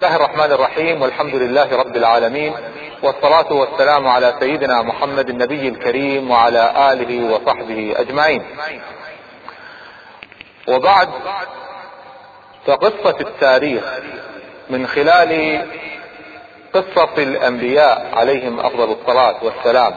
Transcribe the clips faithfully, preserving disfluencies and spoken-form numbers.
الله الرحمن الرحيم، والحمد لله رب العالمين، والصلاة والسلام على سيدنا محمد النبي الكريم وعلى آله وصحبه أجمعين. وبعد، فقصة التاريخ من خلال قصة الأنبياء عليهم أفضل الصلاة والسلام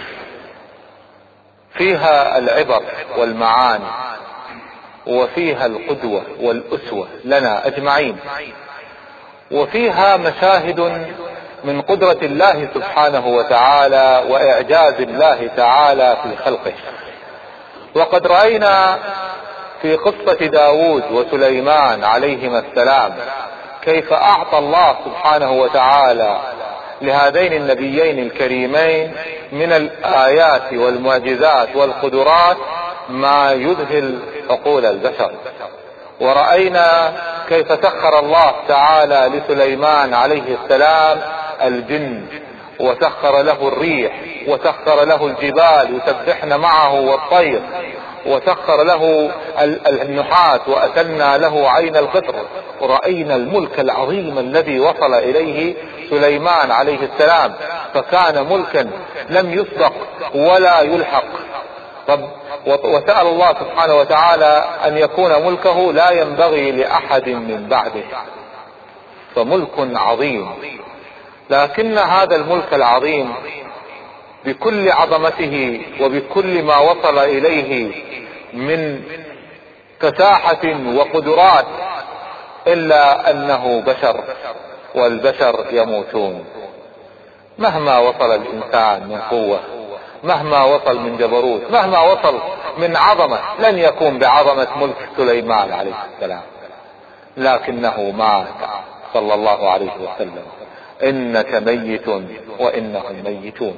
فيها العبر والمعاني، وفيها القدوة والأسوة لنا أجمعين، وفيها مشاهد من قدرة الله سبحانه وتعالى وإعجاز الله تعالى في خلقه. وقد رأينا في قصة داود وسليمان عليهما السلام كيف أعطى الله سبحانه وتعالى لهذين النبيين الكريمين من الآيات والمعجزات والقدرات ما يذهل عقول البشر. ورأينا كيف سخر الله تعالى لسليمان عليه السلام الجن، وسخر له الريح، وسخر له الجبال يسبحن معه والطير، وسخر له النحاس، وأتلنا له عين القطر. ورأينا الملك العظيم الذي وصل إليه سليمان عليه السلام، فكان ملكا لم يسبق ولا يلحق. وسأل الله سبحانه وتعالى أن يكون ملكه لا ينبغي لأحد من بعده، فملك عظيم. لكن هذا الملك العظيم بكل عظمته وبكل ما وصل إليه من فساحة وقدرات، إلا أنه بشر، والبشر يموتون. مهما وصل الإنسان من قوة، مهما وصل من جبروت، مهما وصل من عظمة، لن يكون بعظمة ملك سليمان عليه السلام. لكنه مات صلى الله عليه وسلم: إنك ميت وإنهم ميتون.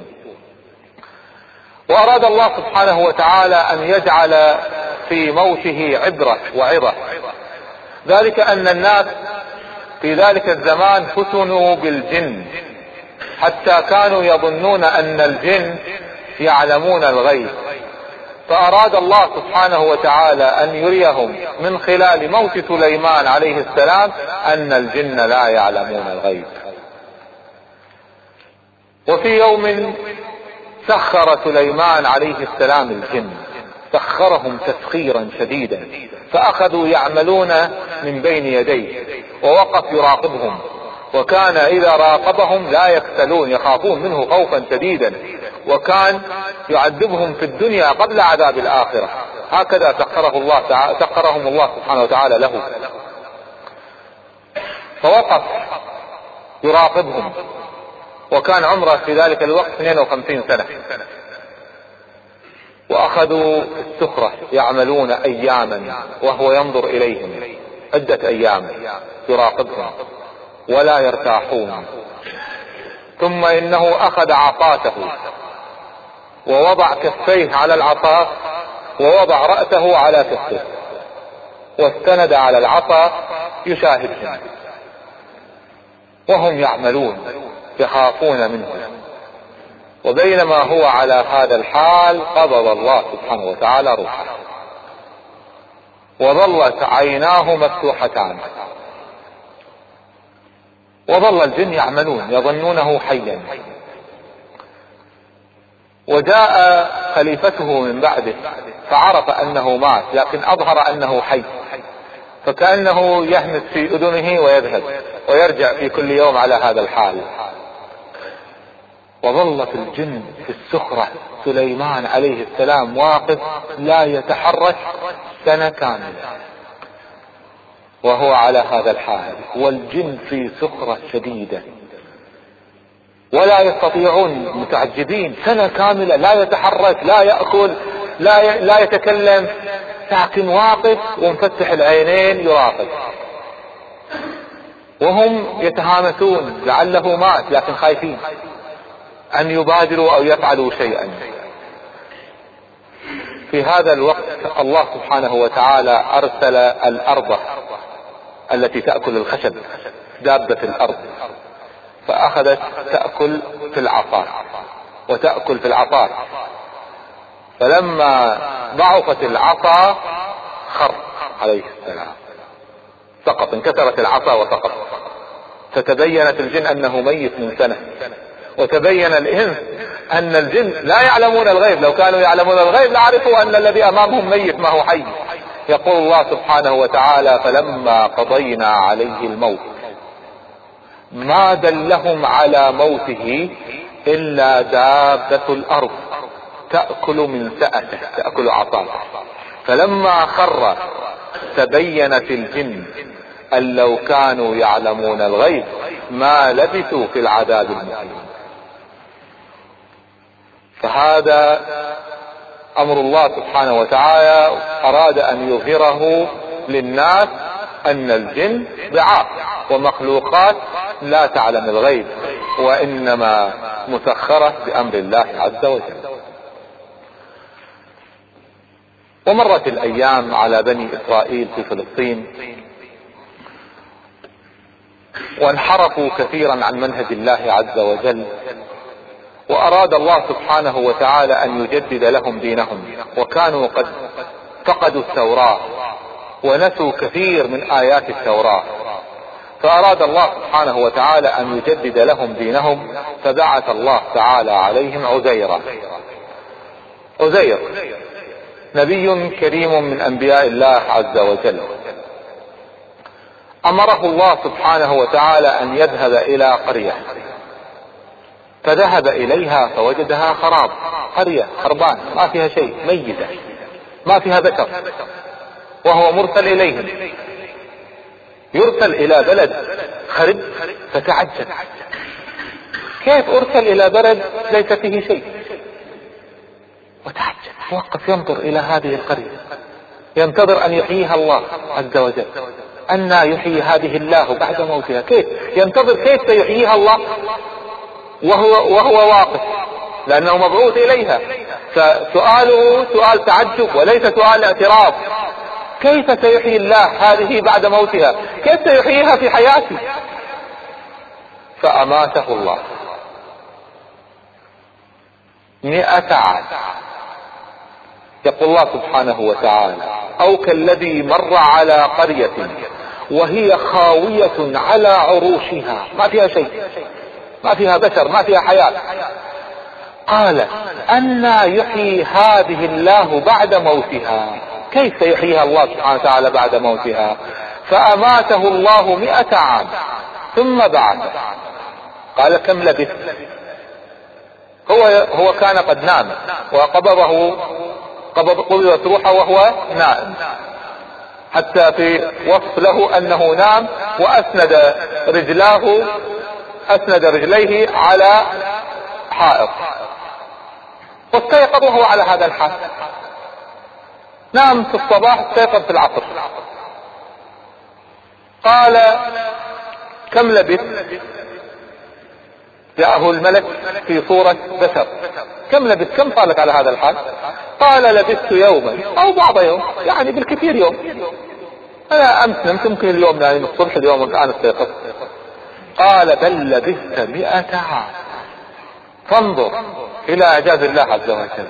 وأراد الله سبحانه وتعالى أن يجعل في موته عبرة وعظة، ذلك أن الناس في ذلك الزمان فتنوا بالجن، حتى كانوا يظنون أن الجن يعلمون الغيب. فأراد الله سبحانه وتعالى أن يريهم من خلال موت سليمان عليه السلام أن الجن لا يعلمون الغيب. وفي يوم سخر سليمان عليه السلام الجن، سخرهم تسخيرا شديدا، فأخذوا يعملون من بين يديه، ووقف يراقبهم، وكان إذا راقبهم لا يكسلون، يخافون منه خوفا شديدا، وكان يعذبهم في الدنيا قبل عذاب الآخرة. هكذا سخره الله تعالى، سخرهم الله سبحانه وتعالى له. فوقف يراقبهم، وكان عمره في ذلك الوقت اثنين وخمسين سنة، وأخذوا السخرة يعملون أياما وهو ينظر إليهم، عدة أيام يراقبهم ولا يرتاحون. ثم إنه أخذ عصاته ووضع كفيه على العصا، ووضع رأسه على كفه، واستند على العصا يشاهدهم، وهم يعملون يخافون منه. وبينما هو على هذا الحال قبض الله سبحانه وتعالى روحه، وظلت عيناه مفتوحتان، وظل الجن يعملون يظنونه حيا. وجاء خليفته من بعده فعرف أنه مات، لكن أظهر أنه حي، فكأنه يهمس في أذنه ويذهب ويرجع في كل يوم على هذا الحال. وظل في الجن في السخرة سليمان عليه السلام واقف لا يتحرك سنة كاملة وهو على هذا الحال، والجن في سخرة شديدة ولا يستطيعون، متعجبين، سنة كاملة لا يتحرك، لا يأكل، لا ي... لا يتكلم، لكن واقف ومفتح العينين يراقب. وهم يتهامسون لعله مات، لكن خايفين أن يبادروا أو يفعلوا شيئا. في هذا الوقت الله سبحانه وتعالى أرسل الأرض التي تأكل الخشب، دابة الأرض، فأخذت تأكل في العصا وتأكل في العصا. فلما ضعفت العصا خر عليه السلام، سقط، انكسرت العصا وسقط. فتبينت الجن انه ميت من سنة، وتبين الانس ان الجن لا يعلمون الغيب، لو كانوا يعلمون الغيب لعرفوا ان الذي امامهم ميت ما هو حي. يقول الله سبحانه وتعالى: فلما قضينا عليه الموت ما دلهم على موته الا دابة الارض تأكل من سأته، تأكل عصاته. فلما خر تبينت الجن ان لو كانوا يعلمون الغيب ما لبثوا في العذاب المهين. فهذا امر الله سبحانه وتعالى اراد ان يظهره للناس ان الجن ضعاف ومخلوقات لا تعلم الغيب، وانما مسخرة بامر الله عز وجل. ومرت الايام على بني اسرائيل في فلسطين وانحرفوا كثيرا عن منهج الله عز وجل، واراد الله سبحانه وتعالى ان يجدد لهم دينهم، وكانوا قد فقدوا التوراة ونسوا كثير من ايات التوراة، فاراد الله سبحانه وتعالى ان يجدد لهم دينهم، فبعث الله تعالى عليهم عزيرا. عزير نبي كريم من انبياء الله عز وجل، امره الله سبحانه وتعالى ان يذهب الى قرية، فذهب اليها فوجدها خراب، قرية خربان ما فيها شيء، ميتة ما فيها بشر، وهو مرسل اليهم. يرسل الى بلد خرب، فتعجب كيف ارسل الى بلد ليس فيه شيء، وتعجب وقف ينظر الى هذه القرية، ينتظر ان يحييها الله عز وجل. أن يحيي هذه الله بعد موتها؟ كيف ينتظر كيف سيحييها الله وهو, وهو واقف، لأنه مبعوث إليها. فسؤاله سؤال تعجب وليس سؤال اعتراف. كيف سيحيي الله هذه بعد موتها؟ كيف سيحييها في حياته؟ فأماته الله مئة عام. يقول الله سبحانه وتعالى: أو كالذي مر على قرية وهي خاوية على عروشها، ما فيها شيء، ما فيها بشر، ما فيها حياة، قال أنى يحيي هذه الله بعد موتها؟ كيف يحييها الله سبحانه وتعالى بعد موتها؟ فأماته الله مئة عام ثم بعث. قال: كم لبث؟ هو هو كان قد نام وقبضه قبضت روحه وهو نائم، حتى في وصف له انه نام واسند رجلاه اسند رجليه على حائط، واستيقظ وهو على هذا الحال. نام في الصباح، استيقظ في العصر. قال: كم لبث؟ جاءه الملك في صورة بشر: كم لبثت؟ كم صار لك على هذا الحال؟ قال: لبثت يوما او بعض يوم، يعني بالكثير يوم. انا امس نمت، يمكن اليوم يعني من الصبح اليوم الان استيقظت. قال: بل لبثت مئة عام. فانظر الى اعجاز الله عز وجل.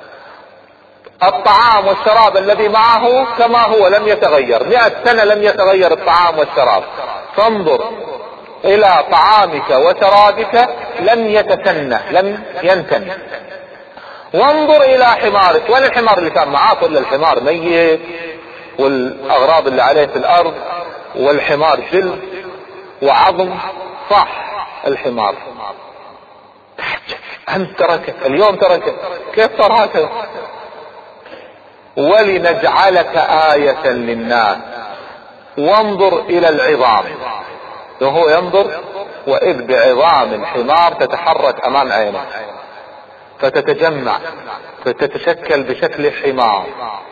الطعام والشراب الذي معه كما هو لم يتغير، مئة سنة لم يتغير الطعام والشراب. فانظر الى طعامك وشرابك لم يتسنى، لم ينتن. وانظر الى حمارك، وين الحمار اللي كان معاه؟ كل الحمار ميت، والاغراض اللي عليه في الارض، والحمار جلد وعظم. صح الحمار، انت تركه اليوم، تركه، كيف صار هكذا؟ ولنجعلك آية للناس وانظر الى العظام. وهو ينظر واذ بعظام الحمار تتحرك امام عينه، فتتجمع فتتشكل بشكل حمار.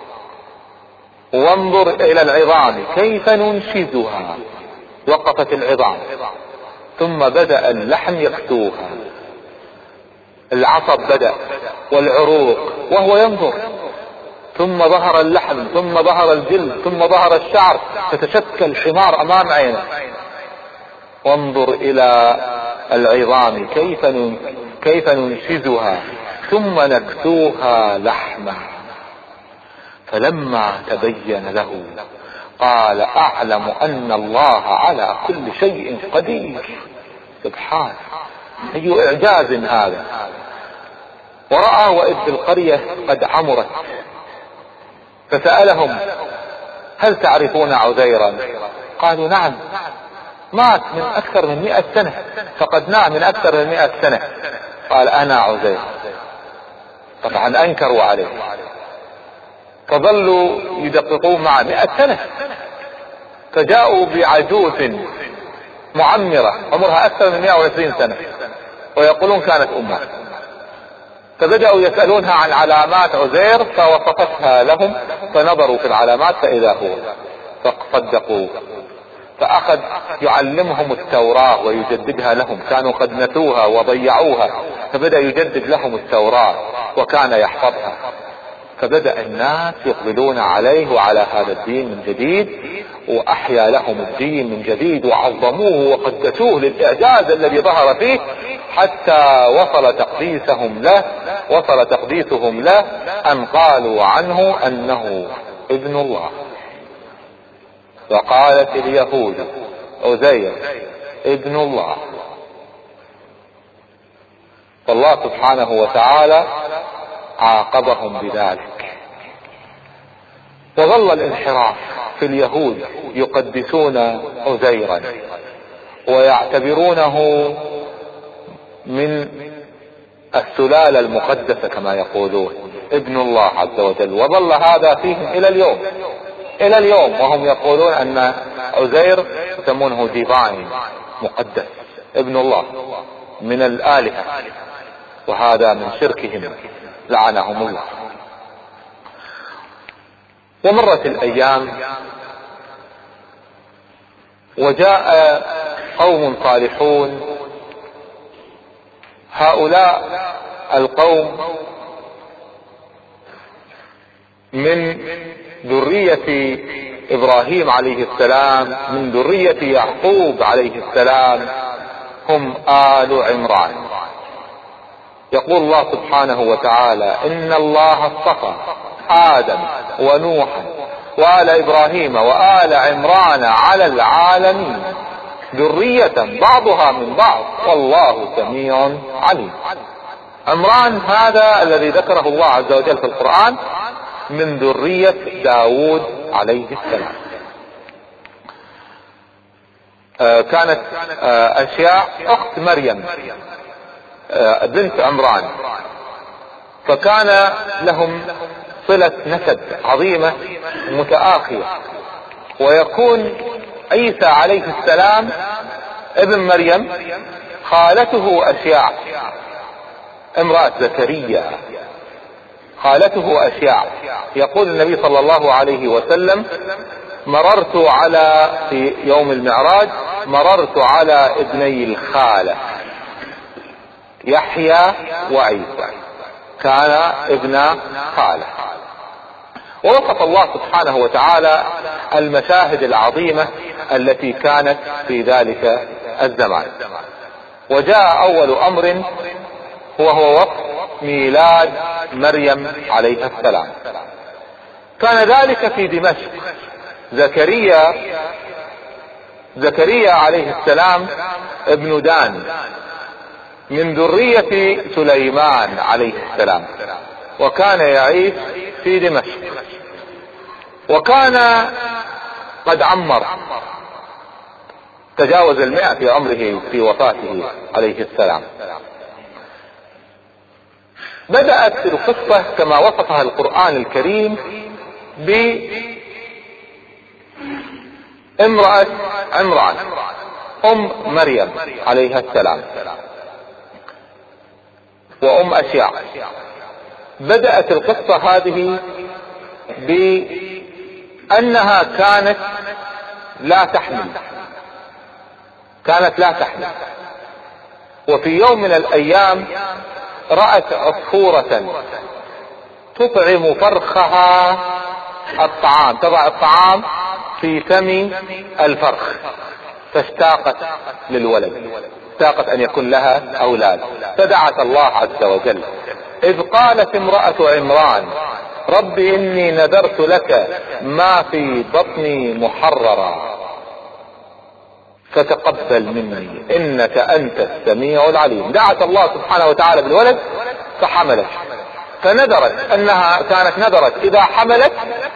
وانظر الى العظام كيف ننشزها. وقفت العظام، ثم بدأ اللحم يكسوها، العصب بدأ والعروق، وهو ينظر. ثم ظهر اللحم، ثم ظهر الجلد، ثم ظهر الشعر، تتشكل حمار امام عينه. وانظر الى العظام كيف كيف ننشزها ثم نكسوها لحما. فلما تبين له قال اعلم ان الله على كل شيء قدير. سبحان، اي اعجاز هذا. ورأى وإذ القرية قد عمرت فسألهم هل تعرفون عزيرا؟ قالوا نعم، مات من اكثر من مئة سنة، فقدناه من اكثر من مئة سنة. قال انا عزير. طبعا انكروا عليه، فظلوا يدققون مع مئة سنة، فجاءوا بعجوز معمرة عمرها اكثر من مئة وعشرين سنة ويقولون كانت امه. فبدأوا يسألونها عن علامات عزير فوصفتها لهم، فنظروا في العلامات فإذا هو، فصدقوا. فأخذ يعلمهم التوراة ويجددها لهم، كانوا قد نسوها وضيعوها، فبدأ يجدد لهم التوراة وكان يحفظها. فبدأ الناس يقبلون عليه وعلى هذا الدين من جديد، وأحيا لهم الدين من جديد وعظموه وقدسوه للإعجاز الذي ظهر فيه، حتى وصل تقديسهم له وصل تقديسهم له أن قالوا عنه أنه ابن الله. وقالت اليهود عزير ابن الله. فالله سبحانه وتعالى عاقبهم بذلك. وظل الانحراف في اليهود يقدسون عزيرا ويعتبرونه من السلالة المقدسة كما يقولون، ابن الله عز وجل. وظل هذا فيهم الى اليوم الى اليوم وهم يقولون ان عزير يسمونه ديفاين، مقدس، ابن الله من الآلهة، وهذا من شركهم لعنهم الله. ومرت الايام وجاء قوم صالحون. هؤلاء القوم من ذرية ابراهيم عليه السلام، من ذرية يعقوب عليه السلام، هم آل عمران. يقول الله سبحانه وتعالى ان الله اصطفى آدم ونوحا وآل إبراهيم وآل عمران على العالمين ذرية بعضها من بعض والله سميع عليم. عمران هذا الذي ذكره الله عز وجل في القرآن من ذرية داود عليه السلام. آه كانت آه أشياء أخت مريم آه بنت عمران، فكان لهم صلة نسب عظيمة متآخية. ويكون عيسى عليه السلام ابن مريم خالته أشياء، امرأة زكريا خالته أشياء. يقول النبي صلى الله عليه وسلم مررت على في يوم المعراج مررت على ابني الخالة يحيى وعيسى، كان ابن خالة. ووصف الله سبحانه وتعالى المشاهد العظيمة التي كانت في ذلك الزمان. وجاء أول أمر وهو وقت ميلاد مريم عليه السلام. كان ذلك في دمشق. زكريا زكريا عليه السلام ابن دان من ذرية سليمان عليه السلام، وكان يعيش في دمشق، وكان قد عمر تجاوز المئة في عمره في وفاته عليه السلام. بدأت القصة كما وصفها القرآن الكريم بامرأة عمران ام مريم عليها السلام وام اشياء. بدأت القصة هذه بأنها كانت لا تحمل كانت لا تحمل وفي يوم من الأيام رأت عصفورة تطعم فرخها الطعام، تضع الطعام في فم الفرخ، فاشتاقت للولد، اشتاقت أن يكون لها أولاد، فدعت الله عز وجل. إذ قالت امرأة عمران رب إني نذرت لك ما في بطني محررا فتقبل مني إنك أنت السميع العليم. دعت الله سبحانه وتعالى بالولد فحملت، فنذرت أنها كانت نذرت إذا حملت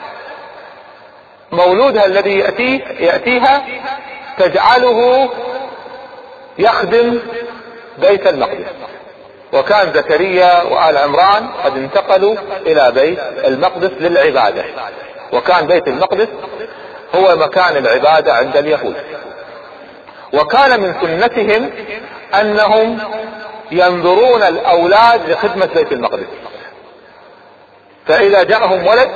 مولودها الذي يأتيه يأتيها تجعله يخدم بيت المقدس. وكان زكريا وآل عمران قد انتقلوا إلى بيت المقدس للعبادة، وكان بيت المقدس هو مكان العبادة عند اليهود، وكان من سنتهم أنهم ينذرون الأولاد لخدمة بيت المقدس، فإذا جاءهم ولد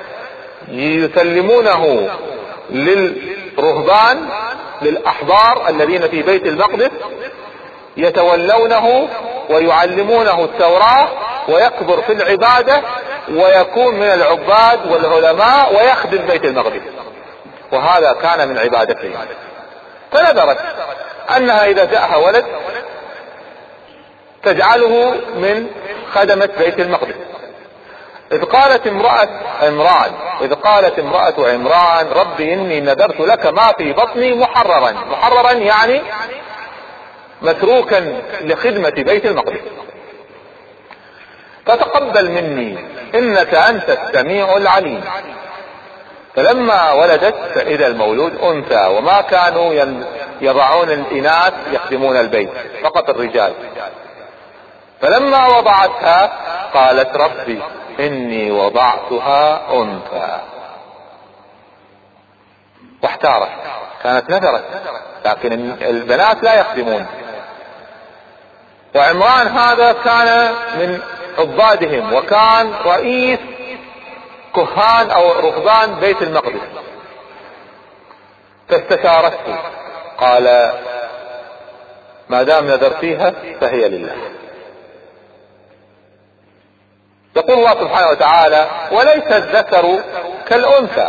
يسلمونه للرهبان للأحبار الذين في بيت المقدس يتولونه ويعلمونه التوراة، ويكبر في العبادة ويكون من العباد والعلماء ويخدم بيت المقدس، وهذا كان من عبادته. فنذرت أنها إذا جاءها ولد تجعله من خدمة بيت المقدس. إذ قالت امرأة عمران إذ قالت امرأة عمران رب إني نذرت لك ما في بطني محررا. محررا يعني متروكا لخدمة بيت المقدس، فتقبل مني إنك أنت السميع العليم. فلما ولدت فإذا المولود أنثى، وما كانوا يضعون الإناث يخدمون البيت، فقط الرجال. فلما وضعتها قالت ربي إني وضعتها أنثى، واحتارت، كانت نذرت، لكن البنات لا يخدمون. وعمران هذا كان من عبادهم، وكان رئيس كهان أو رهبان بيت المقدس، فاستشارته قال ما دام نذرتيها فهي لله. يقول الله سبحانه وتعالى وليس الذكر كالأنثى،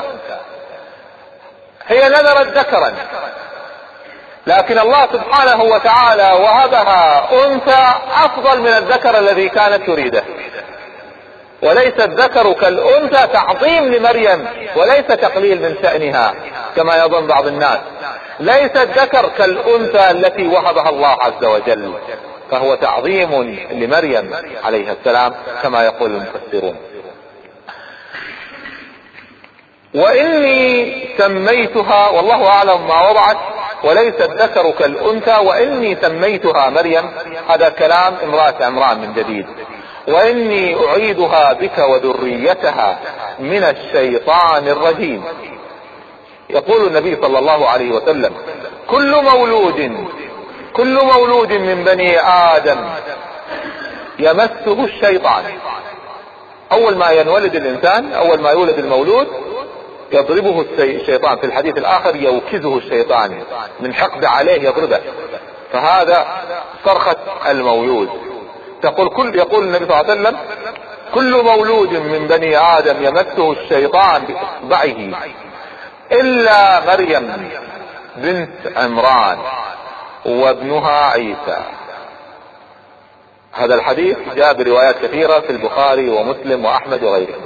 هي نذرت ذكرا، لكن الله سبحانه وتعالى وهبها أنثى أفضل من الذكر الذي كانت تريده. وليس الذكر كالأنثى تعظيم لمريم وليس تقليل من شأنها كما يظن بعض الناس. ليس الذكر كالأنثى التي وهبها الله عز وجل، فهو تعظيم لمريم عليها السلام كما يقول المفسرون. وإني سميتها، والله أعلم ما وضعت، وليس الذكر كالأنثى وإني سميتها مريم، هذا كلام امرأة عمران من جديد. وإني أعيدها بك وذريتها من الشيطان الرجيم. يقول النبي صلى الله عليه وسلم كل مولود كل مولود من بني آدم يمسه الشيطان. أول ما ينولد الإنسان، أول ما يولد المولود يضربه الشيطان، في الحديث الآخر يوكزه الشيطان من حقد عليه يضربه، فهذا صرخة المولود. تقول كل يقول النبي صلى الله عليه وسلم كل مولود من بني آدم يمسه الشيطان بإصبعه إلا مريم بنت عمران وابنها عيسى. هذا الحديث جاء بروايات كثيرة في البخاري ومسلم وأحمد وغيرهم،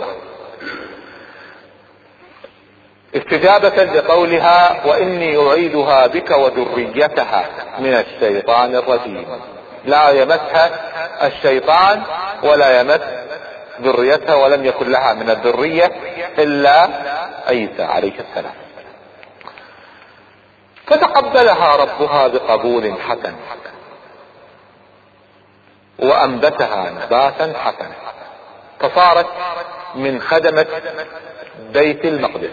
استجابة لقولها وإني أعيدها بك وذريتها من الشيطان الرجيم. لا يمسها الشيطان ولا يمس ذريتها، ولم يكن لها من الذرية إلا عيسى عليه السلام. فتقبلها ربها بقبول حسن وأنبتها نباتا حسنا، فصارت من خدمة بيت المقدس.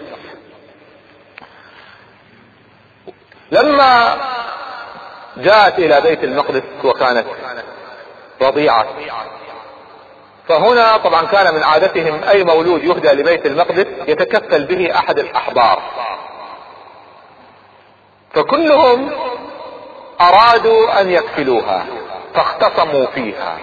لما جاءت إلى بيت المقدس وكانت رضيعة، فهنا طبعا كان من عادتهم أي مولود يهدى لبيت المقدس يتكفل به أحد الأحبار، فكلهم أرادوا أن يكفلوها فاختصموا فيها.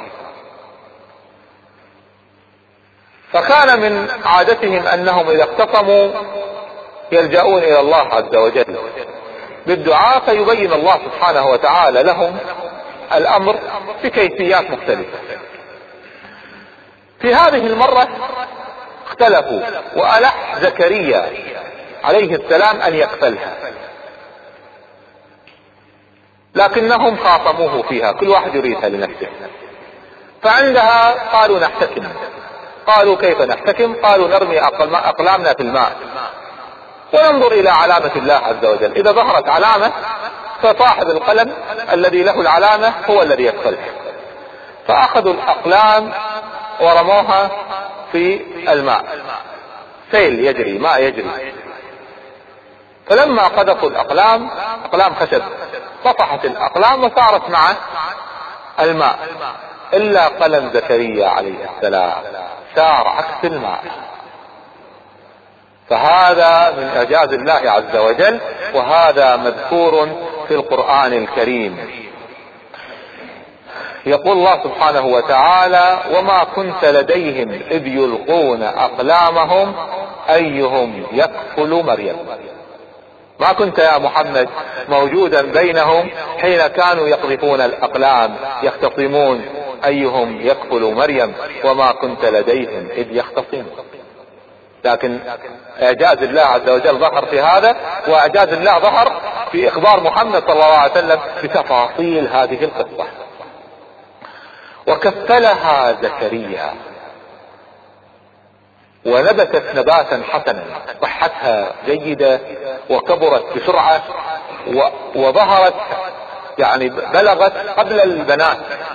فكان من عادتهم أنهم إذا اختصموا يلجؤون إلى الله عز وجل بالدعاء، فيبين الله سبحانه وتعالى لهم الأمر بكيفيات مختلفة. في هذه المرة اختلفوا وألح زكريا عليه السلام أن يقتلها، لكنهم خاصموه فيها، كل واحد يريدها لنفسه. فعندها قالوا نحتكم. قالوا كيف نحتكم؟ قالوا نرمي أقلامنا في الماء وننظر إلى علامة الله عز وجل، إذا ظهرت علامة فصاحب القلم الذي له العلامة هو الذي يقتلها. فأخذوا الأقلام ورموها في الماء، سيل يجري، ماء يجري. فلما قذفوا الأقلام، أقلام خشب، طفحت الأقلام وصارت مع الماء، إلا قلم زكريا عليه السلام سار عكس الماء. فهذا من إعجاز الله عز وجل، وهذا مذكور في القرآن الكريم. يقول الله سبحانه وتعالى: وما كنت لديهم إذ يلقون أقلامهم أيهم يكفل مريم. ما كنت يا محمد موجودا بينهم حين كانوا يقذفون الأقلام يختصمون أيهم يكفل مريم، وما كنت لديهم إذ يختصمون. لكن إعجاز الله عز وجل ظهر في هذا، وإعجاز الله ظهر في إخبار محمد صلى الله عليه وسلم بتفاصيل هذه القصة. وكفلها زكريا ونبتت نباتا حسنا، صحتها جيدة وكبرت بسرعة وظهرت، يعني بلغت قبل البنات،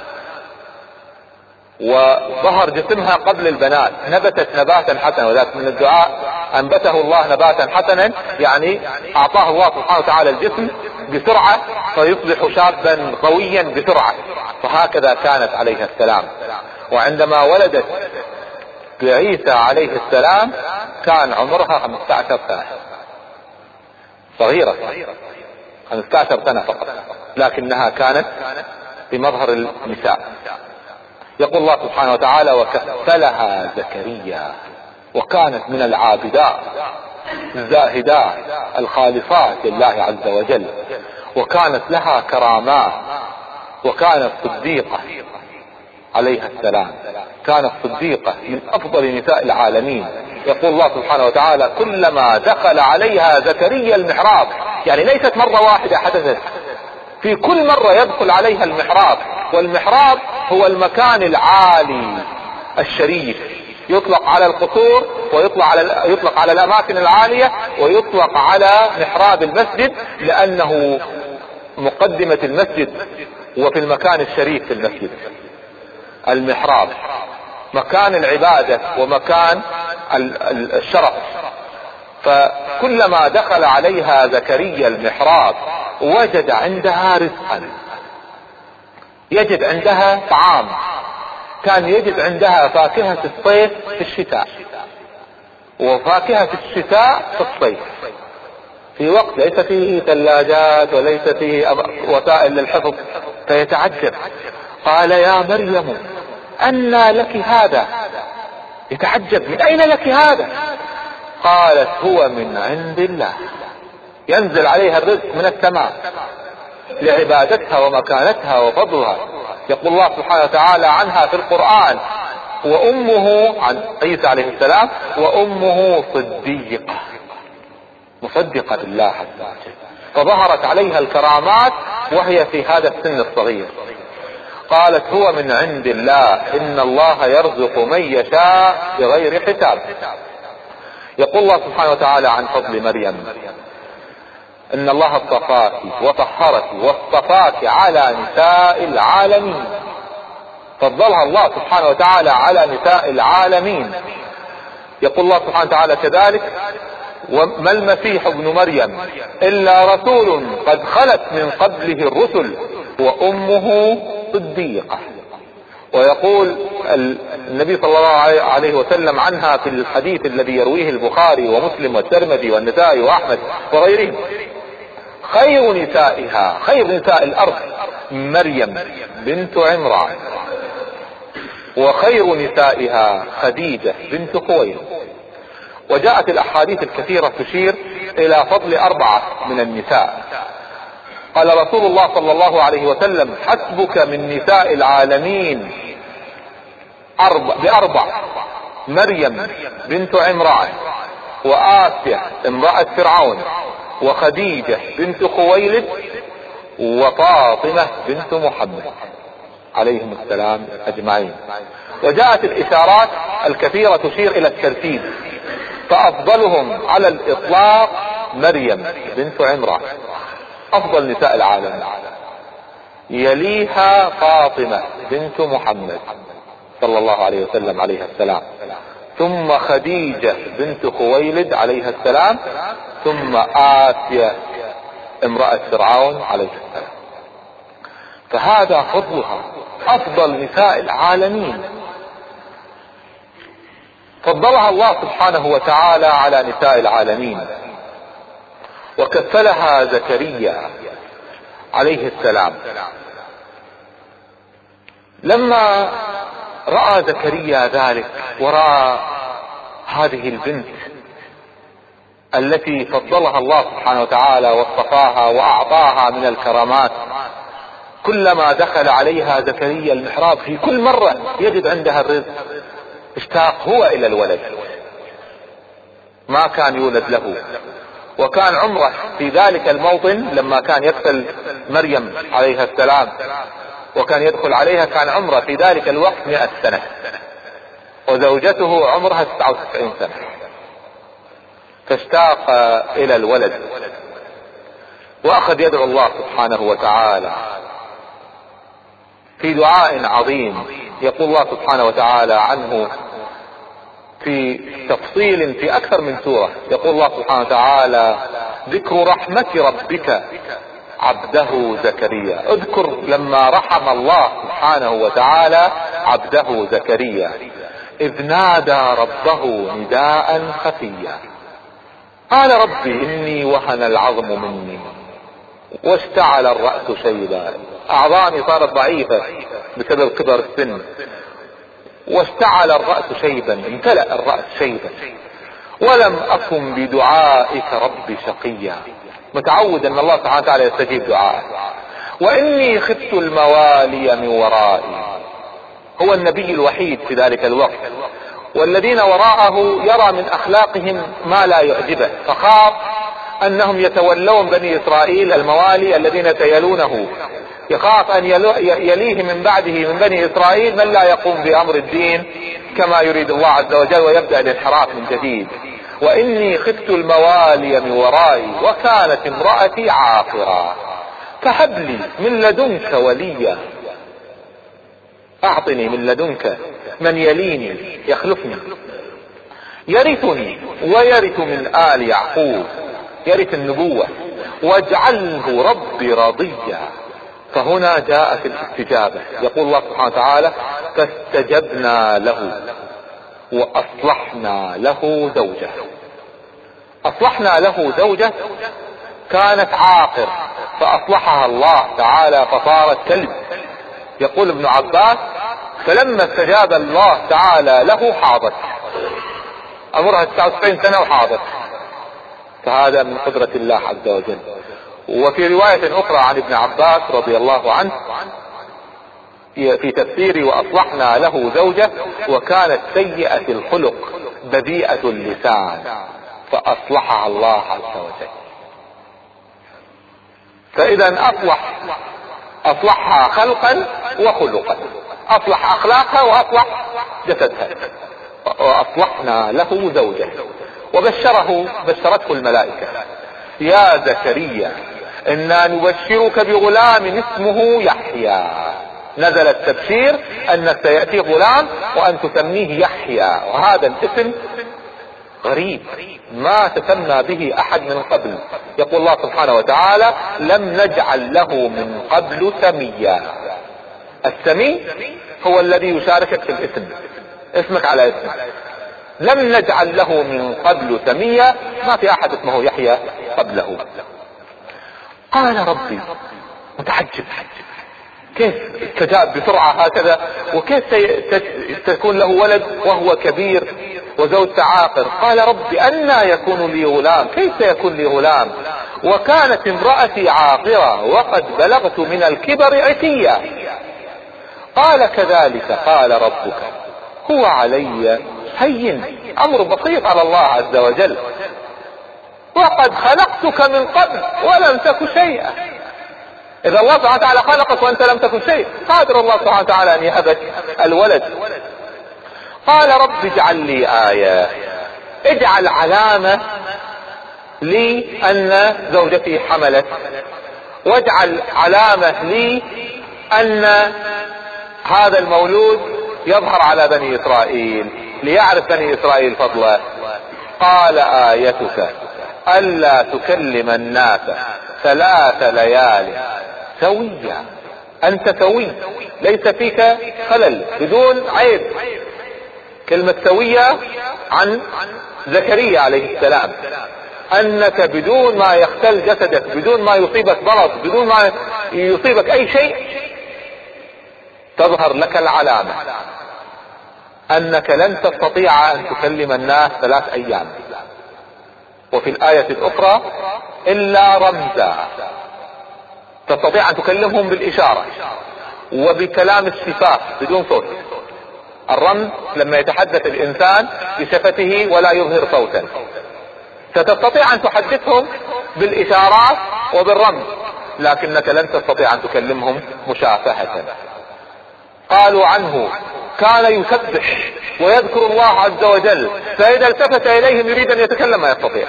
وظهر جسمها قبل البنات، نبتت نباتا حسنا. وذلك من الدعاء أنبته الله نباتا حسنا، يعني أعطاه الله سبحانه وتعالى الجسم بسرعة فيصبح شابا قويا بسرعة. فهكذا كانت عليه السلام. وعندما ولدت بعيسى عليه السلام كان عمرها خمسة عشر سنة، صغيرة، خمسة عشر سنة فقط، لكنها كانت بمظهر النساء. يقول الله سبحانه وتعالى: وكفلها زكريا، وكانت من العابدات الزاهدات الخالصات لله عز وجل، وكانت لها كرامات، وكانت صديقة عليها السلام، كانت صديقة من أفضل نساء العالمين. يقول الله سبحانه وتعالى: كلما دخل عليها زكريا المحراب، يعني ليست مرة واحدة حدثت، في كل مرة يدخل عليها المحراب. والمحراب هو المكان العالي الشريف، يطلق على القصور، ويطلق على يطلق على الأماكن العالية، ويطلق على محراب المسجد لأنه مقدمة المسجد وفي المكان الشريف في المسجد. المحراب مكان العبادة ومكان الشرف. فكلما دخل عليها زكريا المحراب وجد عندها رزقا، يجد عندها طعام، كان يجد عندها فاكهة الصيف في الشتاء وفاكهة الشتاء في الصيف، في وقت ليس فيه ثلاجات وليس فيه وسائل للحفظ. فيتعجب، قال: يا مريم أنى لك هذا؟ يتعجب، من أين لك هذا؟ قالت: هو من عند الله، ينزل عليها الرزق من السماء لعبادتها ومكانتها وفضلها. يقول الله سبحانه وتعالى عنها في القرآن: وأمه، عن عيسى عليه السلام: وأمه صديقة، مصدقة بالله عز وجل. فظهرت عليها الكرامات وهي في هذا السن الصغير. قالت: هو من عند الله، إن الله يرزق من يشاء بغير حساب. يقول الله سبحانه وتعالى عن فضل مريم: إن الله اصطفاك وطهرك واصطفاك على نساء العالمين. فضلها الله سبحانه وتعالى على نساء العالمين. يقول الله سبحانه وتعالى كذلك: وما المسيح ابن مريم إلا رسول قد خلت من قبله الرسل وأمه صديقة. ويقول النبي صلى الله عليه وسلم عنها في الحديث الذي يرويه البخاري ومسلم والترمذي والنسائي وأحمد وغيرهم: خير نسائها، خير نساء الأرض مريم بنت عمران، وخير نسائها خديجة بنت خويلد. وجاءت الأحاديث الكثيرة تشير إلى فضل أربعة من النساء. قال رسول الله صلى الله عليه وسلم: حسبك من نساء العالمين أربع بأربع: مريم بنت عمران، وآسيا امرأة فرعون، وخديجة بنت خويلد، وفاطمة بنت محمد عليهم السلام اجمعين. وجاءت الاشارات الكثيرة تشير الى الترتيب، فافضلهم على الاطلاق مريم بنت عمران افضل نساء العالم، يليها فاطمة بنت محمد صلى الله عليه وسلم عليها السلام، ثم خديجة بنت خويلد عليها السلام، ثم آسيا امرأة فرعون عليه السلام. فهذا فضلها، افضل نساء العالمين فضلها الله سبحانه وتعالى على نساء العالمين. وكفلها زكريا عليه السلام. لما رأى زكريا ذلك ورأى هذه البنت التي فضلها الله سبحانه وتعالى واصطفاها واعطاها من الكرامات، كلما دخل عليها زكريا المحراب في كل مرة يجد عندها الرزق، اشتاق هو الى الولد، ما كان يولد له. وكان عمره في ذلك الموطن لما كان يقتل مريم عليها السلام وكان يدخل عليها، كان عمره في ذلك الوقت مئة سنة، وزوجته عمرها تسعة وتسعين سنة، فاشتاق الى الولد واخذ يدعو الله سبحانه وتعالى في دعاء عظيم. يقول الله سبحانه وتعالى عنه في تفصيل في اكثر من سورة، يقول الله سبحانه وتعالى: ذكر رحمة ربك عبده زكريا. اذكر لما رحم الله سبحانه وتعالى عبده زكريا اذ نادى ربه نداء خفيا قال ربي اني وهن العظم مني واشتعل الرأس شيبا، اعضائي صارت ضعيفة بسبب كبر السن، واشتعل الرأس شيبا، امتلأ الرأس شيبا، ولم اكن بدعائك ربي شقيا، متعود ان الله سبحانه وتعالى يستجيب دعائه. واني خفت الموالي من ورائي، هو النبي الوحيد في ذلك الوقت، والذين وراءه يرى من اخلاقهم ما لا يعجبه، فخاف انهم يتولون بني اسرائيل الموالي الذين سيلونه، يخاف ان يليه من بعده من بني اسرائيل من لا يقوم بامر الدين كما يريد الله عز وجل ويبدأ الانحراف من جديد. واني خفت الموالي من ورائي وكانت امرأتي عاقرا فهب لي من لدنك وليا، اعطني من لدنك من يليني يخلفني يرثني ويرث من آل يعقوب، يرث النبوة، واجعله ربي رضيا. فهنا جاءت الاستجابة، يقول الله سبحانه وتعالى: فاستجبنا له واصلحنا له زوجه. اصلحنا له زوجه كانت عاقر فاصلحها الله تعالى فصارت كلب. يقول ابن عباس: فلما استجاب الله تعالى له حاضت، امرها تسعة وتسعين سنة وحاضت، فهذا من قدرة الله عز وجل. وفي رواية اخرى عن ابن عباس رضي الله عنه في تفسير: واصلحنا له زوجه وكانت سيئة الخلق بذيئة اللسان فاصلحها الله عز وجل. فاذا اصلح اصلحها خلقا وخلقا، اصلح اخلاقها واصلح جسدها. واصلحنا له زوجه، وبشره بشرته الملائكة: يا زكريا انا نبشرك بغلام اسمه يحيى. نزل التبشير ان سيأتي غلام وان تسميه يحيى، وهذا الاسم غريب ما تسمى به احد من قبل. يقول الله سبحانه وتعالى: لم نجعل له من قبل سميا. السمي هو الذي يشاركك في الاسم، اسمك على اسمك. لم نجعل له من قبل سميا، ما في احد اسمه يحيى قبله. قال ربي، متعجب كيف استجاب بسرعة هكذا، وكيف تكون له ولد وهو كبير وزوجته عاقر. قال ربي أنى يكون لي غلام، كيف يكون لي غلام وكانت امرأتي عاقرة وقد بلغت من الكبر عتيا. قال كذلك قال ربك هو علي هين، امر بسيط على الله عز وجل. وقد خلقتك من قبل ولم تك شيئا. اذا الله سبحانه وتعالى خلقك وانت لم تكن شيء، قادر الله سبحانه وتعالى ان يهبك الولد. قال رب اجعل لي آية، اجعل علامة لي ان زوجتي حملت، واجعل علامة لي ان هذا المولود يظهر على بني اسرائيل ليعرف بني اسرائيل فضله. قال آيتك ألا تكلم الناس ثلاث ليال سويا. انت سوي، ليس فيك خلل، بدون عيب. كلمة سوية عن زكريا عليه السلام، انك بدون ما يختل جسدك، بدون ما يصيبك مرض، بدون ما يصيبك اي شيء، تظهر لك العلامة انك لن تستطيع ان تكلم الناس ثلاث ايام. وفي الآية الاخرى الا رمزا، تستطيع ان تكلمهم بالاشارة وبكلام الشفاه بدون صوت. الرمز لما يتحدث الانسان بشفته ولا يظهر صوتا، ستستطيع ان تحدثهم بالاشارات وبالرمز، لكنك لن تستطيع ان تكلمهم مشافهة. قالوا عنه كان يسبح ويذكر الله عز وجل، فاذا التفت اليهم يريد ان يتكلم ما يستطيع.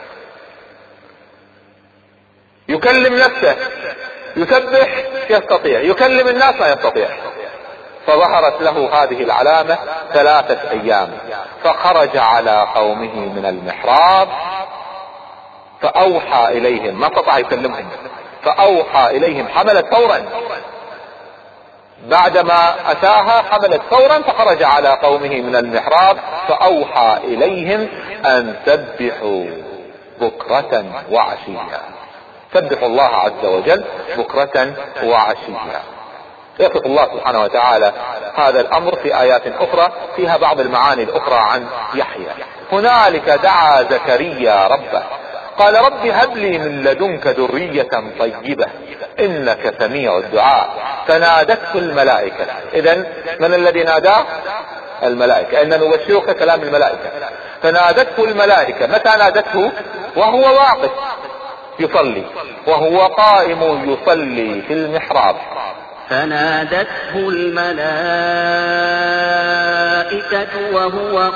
يكلم نفسه، يسبح يستطيع، يكلم الناس ما يستطيع. فظهرت له هذه العلامة ثلاثة ايام، فخرج على قومه من المحراب فاوحى اليهم، ما استطاع يكلمهم، فاوحى اليهم، حملت فورا بعدما اتاها، حملت فورا فخرج على قومه من المحراب فاوحى اليهم ان سبحوا بكرة وعشيا. سبحوا الله عز وجل بكرة وعشيا. يصف الله سبحانه وتعالى هذا الامر في ايات اخرى فيها بعض المعاني الاخرى عن يحيى. هنالك دعا زكريا ربه قال رب هب لي من لدنك ذرية طيبة انك سميع الدعاء. فنادته الملائكة. اذن من الذي ناداه؟ الملائكة. ان نبشرك كلام الملائكة. فنادته الملائكة. متى نادته؟ وهو واقف يصلي، وهو قائم يصلي في المحراب. فنادته الملائكة وهو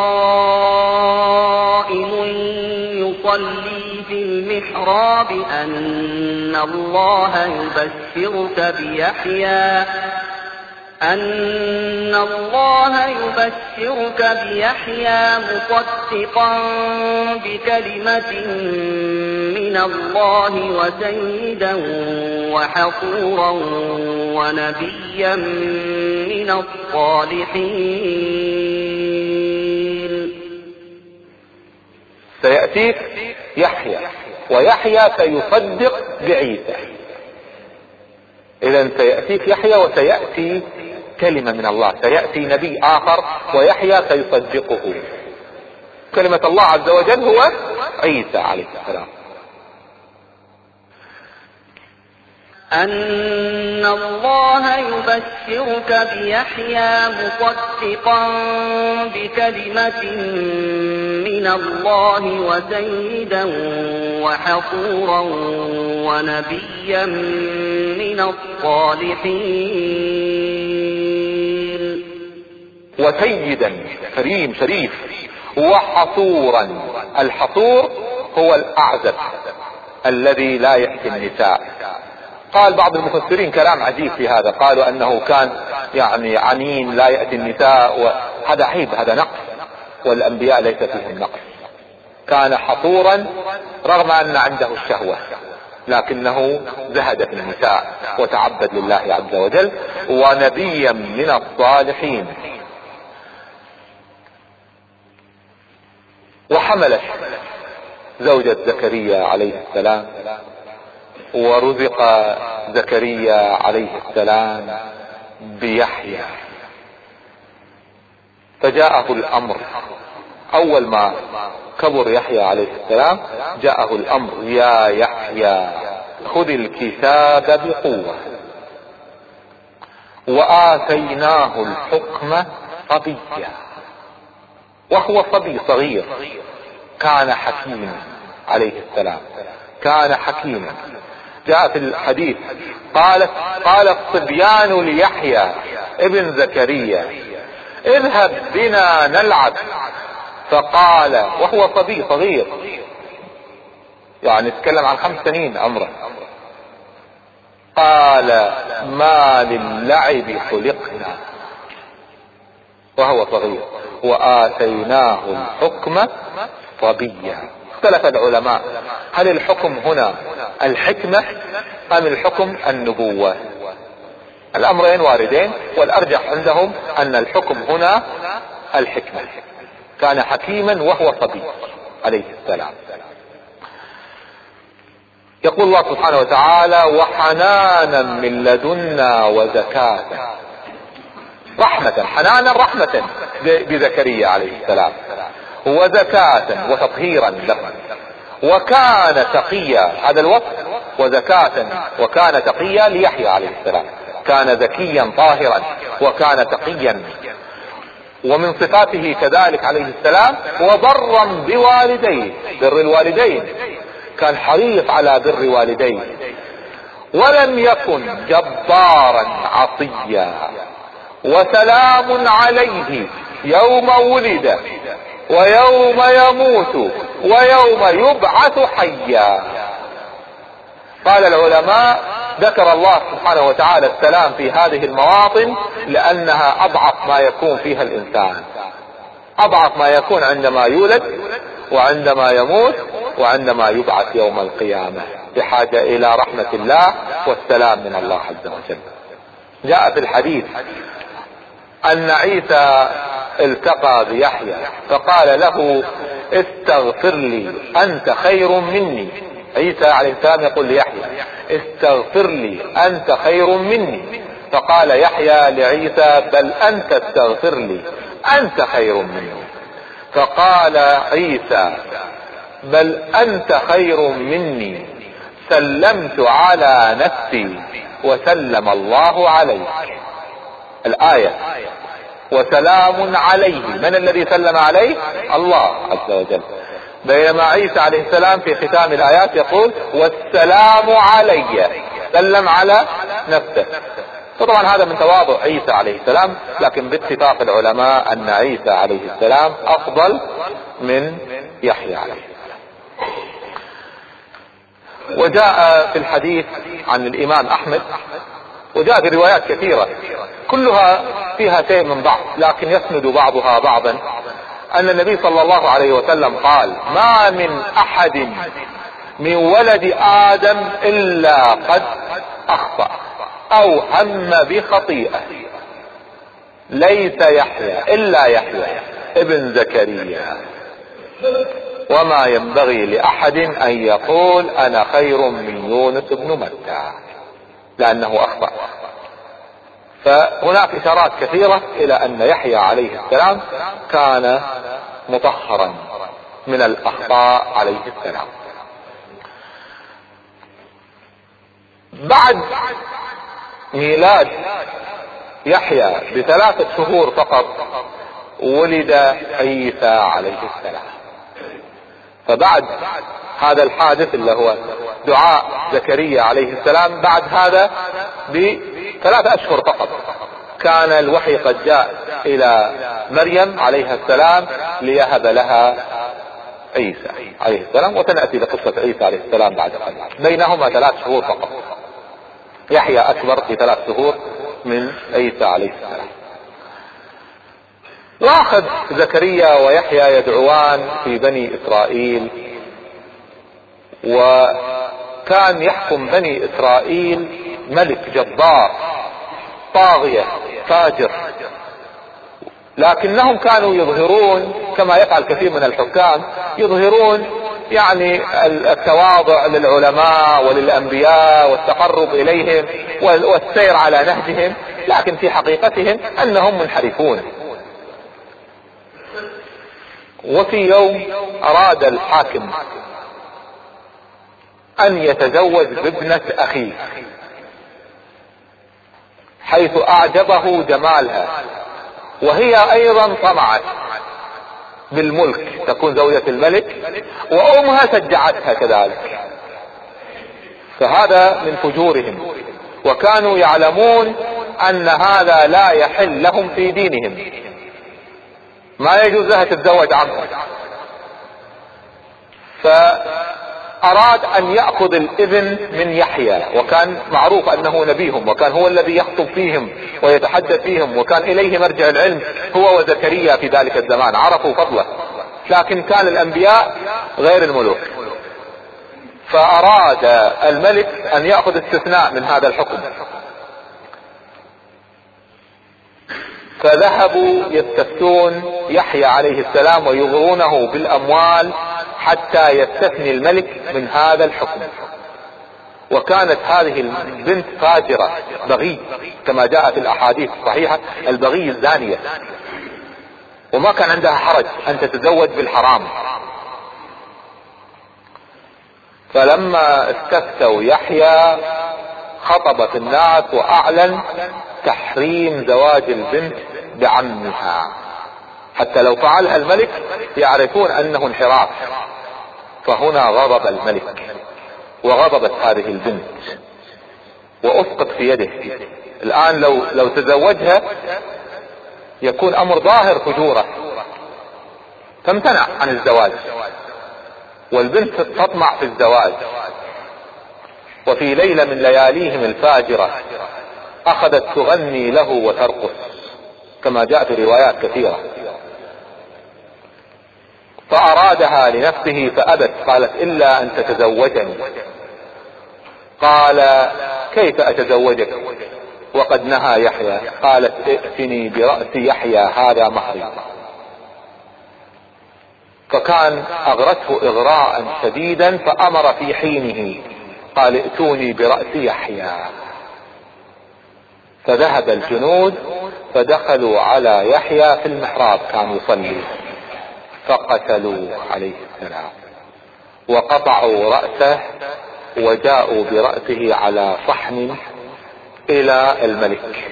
قائم يصلي في المحراب أن الله يبشرك بيحيى أن الله يبشرك بيحيى مصدقا بكلمة من الله وسيدا وحصورا ونبيا من الصالحين. سيأتيك يحيى، ويحيى سيصدق بعيسى. إذن سيأتيك يحيى وسيأتي كلمة من الله، سيأتي نبي آخر ويحيى سيصدقه. كلمة الله عز وجل هو عيسى عليه السلام. أن الله يبشرك بيحيى مصدقا بكلمة من الله وسيدا وحصورا ونبيا من الصالحين. وسيدا كريم شريف، وحصورا. الحصور هو الأعزب الذي لا يحكي النساء. قال بعض المفسرين كلام عجيب في هذا، قالوا انه كان يعني عنين لا يأتي النساء، وهذا عيب، هذا نقص، والانبياء ليس فيهم نقص. كان حصورا رغم ان عنده الشهوة، لكنه زهد في النساء وتعبد لله عز وجل. ونبيا من الصالحين. وحملت زوجة زكريا عليه السلام، ورزق زكريا عليه السلام بيحيى. فجاءه الامر اول ما كبر يحيى عليه السلام، جاءه الامر يا يحيى خذ الكتاب بقوة وآتيناه الحكم صبيا. وهو صبي صغير كان حكيما عليه السلام، كان حكيما. جاء في الحديث قالت قال الصبيان ليحيى ابن زكريا اذهب بنا نلعب، فقال وهو صبي صغير يعني يتكلم عن خمس سنين عمره، قال ما للعب خلقنا، وهو صغير، وآتيناه الحكم صبيا. اختلف العلماء هل الحكم هنا الحكمة ام الحكم النبوة؟ الامرين واردين، والارجح عندهم ان الحكم هنا الحكمة. كان حكيما وهو صبي عليه السلام. يقول الله سبحانه وتعالى وحنانا من لدنا وزكاة، رحمة، حنانا رحمة بزكريا عليه السلام، وزكاة وتطهيرا له، وكان تقيا. هذا الوصف وزكاة وكان تقيا ليحيى عليه السلام، كان ذكيا طاهرا وكان تقيا. ومن صفاته كذلك عليه السلام وبرا بوالديه، بر الوالدين، كان حريص على بر والديه، ولم يكن جبارا عصيا، وسلام عليه يوم ولد ويوم يموت ويوم يبعث حيا. قال العلماء ذكر الله سبحانه وتعالى السلام في هذه المواطن لأنها أضعف ما يكون فيها الإنسان، أضعف ما يكون عندما يولد وعندما يموت وعندما يبعث يوم القيامة، بحاجة إلى رحمة الله والسلام من الله عز وجل. جاء في الحديث أن عيسى التقى بيحيى فقال له استغفر لي أنت خير مني. عيسى عليه السلام يقول ليحيى استغفر لي أنت خير مني، فقال يحيى لعيسى بل أنت استغفر لي أنت خير مني. فقال عيسى بل أنت خير مني، سلمت على نفسي وسلم الله عليك. الآية وسلام عليه، من الذي سلم عليه؟ الله عز وجل. بينما عيسى عليه السلام في ختام الآيات يقول والسلام علي، سلم على نفسه. فطبعا هذا من تواضع عيسى عليه السلام، لكن باتفاق العلماء أن عيسى عليه السلام أفضل من يحيى عليه السلام. وجاء في الحديث عن الإمام أحمد، وجاء في روايات كثيرة كلها فيها شيء من ضعف لكن يسند بعضها بعضا، أن النبي صلى الله عليه وسلم قال ما من أحد من ولد آدم إلا قد أخطأ أو هم بخطيئة، ليس يحيى إلا يحيى ابن زكريا، وما ينبغي لأحد أن يقول أنا خير من يونس بن متى، لأنه أخطأ. فهناك إشارات كثيرة إلى أن يحيى عليه السلام كان مطهرا من الأخطاء عليه السلام. بعد ميلاد يحيى بثلاثة شهور فقط ولد عيسى عليه السلام. فبعد هذا الحادث اللي هو دعاء زكريا عليه السلام، بعد هذا بثلاثة أشهر فقط كان الوحي قد جاء إلى مريم عليها السلام ليهب لها عيسى عليه السلام، وسنأتي لقصة عيسى عليه السلام بعد قليل. بينهما ثلاث شهور فقط، يحيى أكبر في ثلاث شهور من عيسى عليه السلام. واخذ زكريا ويحيى يدعوان في بني إسرائيل، وكان يحكم بني إسرائيل ملك جبار طاغية فاجر، لكنهم كانوا يظهرون كما يفعل كثير من الحكام، يظهرون يعني التواضع للعلماء وللأنبياء والتقرب إليهم والسير على نهجهم، لكن في حقيقتهم أنهم منحرفون. وفي يوم أراد الحاكم أن يتزوج بابنة أخيه، حيث أعجبه جمالها، وهي أيضا طمعت بالملك تكون زوجة الملك، وامها شجعتها كذلك. فهذا من فجورهم، وكانوا يعلمون ان هذا لا يحل لهم في دينهم، ما يجوز لها تتزوج عمه. فاراد ان يأخذ الاذن من يحيى، وكان معروف انه نبيهم، وكان هو الذي يخطب فيهم ويتحدث فيهم، وكان اليه مرجع العلم هو وزكريا في ذلك الزمان، عرفوا فضله. لكن كان الانبياء غير الملوك. فاراد الملك ان يأخذ استثناء من هذا الحكم، فذهبوا يستفتون يحيى عليه السلام ويغرونه بالاموال حتى يستثني الملك من هذا الحكم. وكانت هذه البنت فاجرة بغي كما جاء في الاحاديث الصحيحة، البغي الزانية، وما كان عندها حرج ان تتزوج بالحرام. فلما استفتوا يحيى خطب في الناس واعلن تحريم زواج البنت بعمها، حتى لو فعلها الملك يعرفون انه انحراف. فهنا غضب الملك وغضبت هذه البنت واسقط في يده. الان لو لو تزوجها يكون امر ظاهر فجوره، فامتنع عن الزواج، والبنت تطمع في الزواج. وفي ليلة من لياليهم الفاجرة اخذت تغني له وترقص كما جاء في روايات كثيرة. فارادها لنفسه فابت، قالت الا ان تتزوجني. قال كيف اتزوجك وقد نهى يحيى؟ قالت ائتني برأس يحيى هذا مهري. فكان اغرته اغراء شديدا فامر في حينه، قال ائتوني برأس يحيى. فذهب الجنود فدخلوا على يحيى في المحراب كان يصلي، فقتلوا عليه السلام وقطعوا رأسه، وجاءوا برأسه على صحن الى الملك،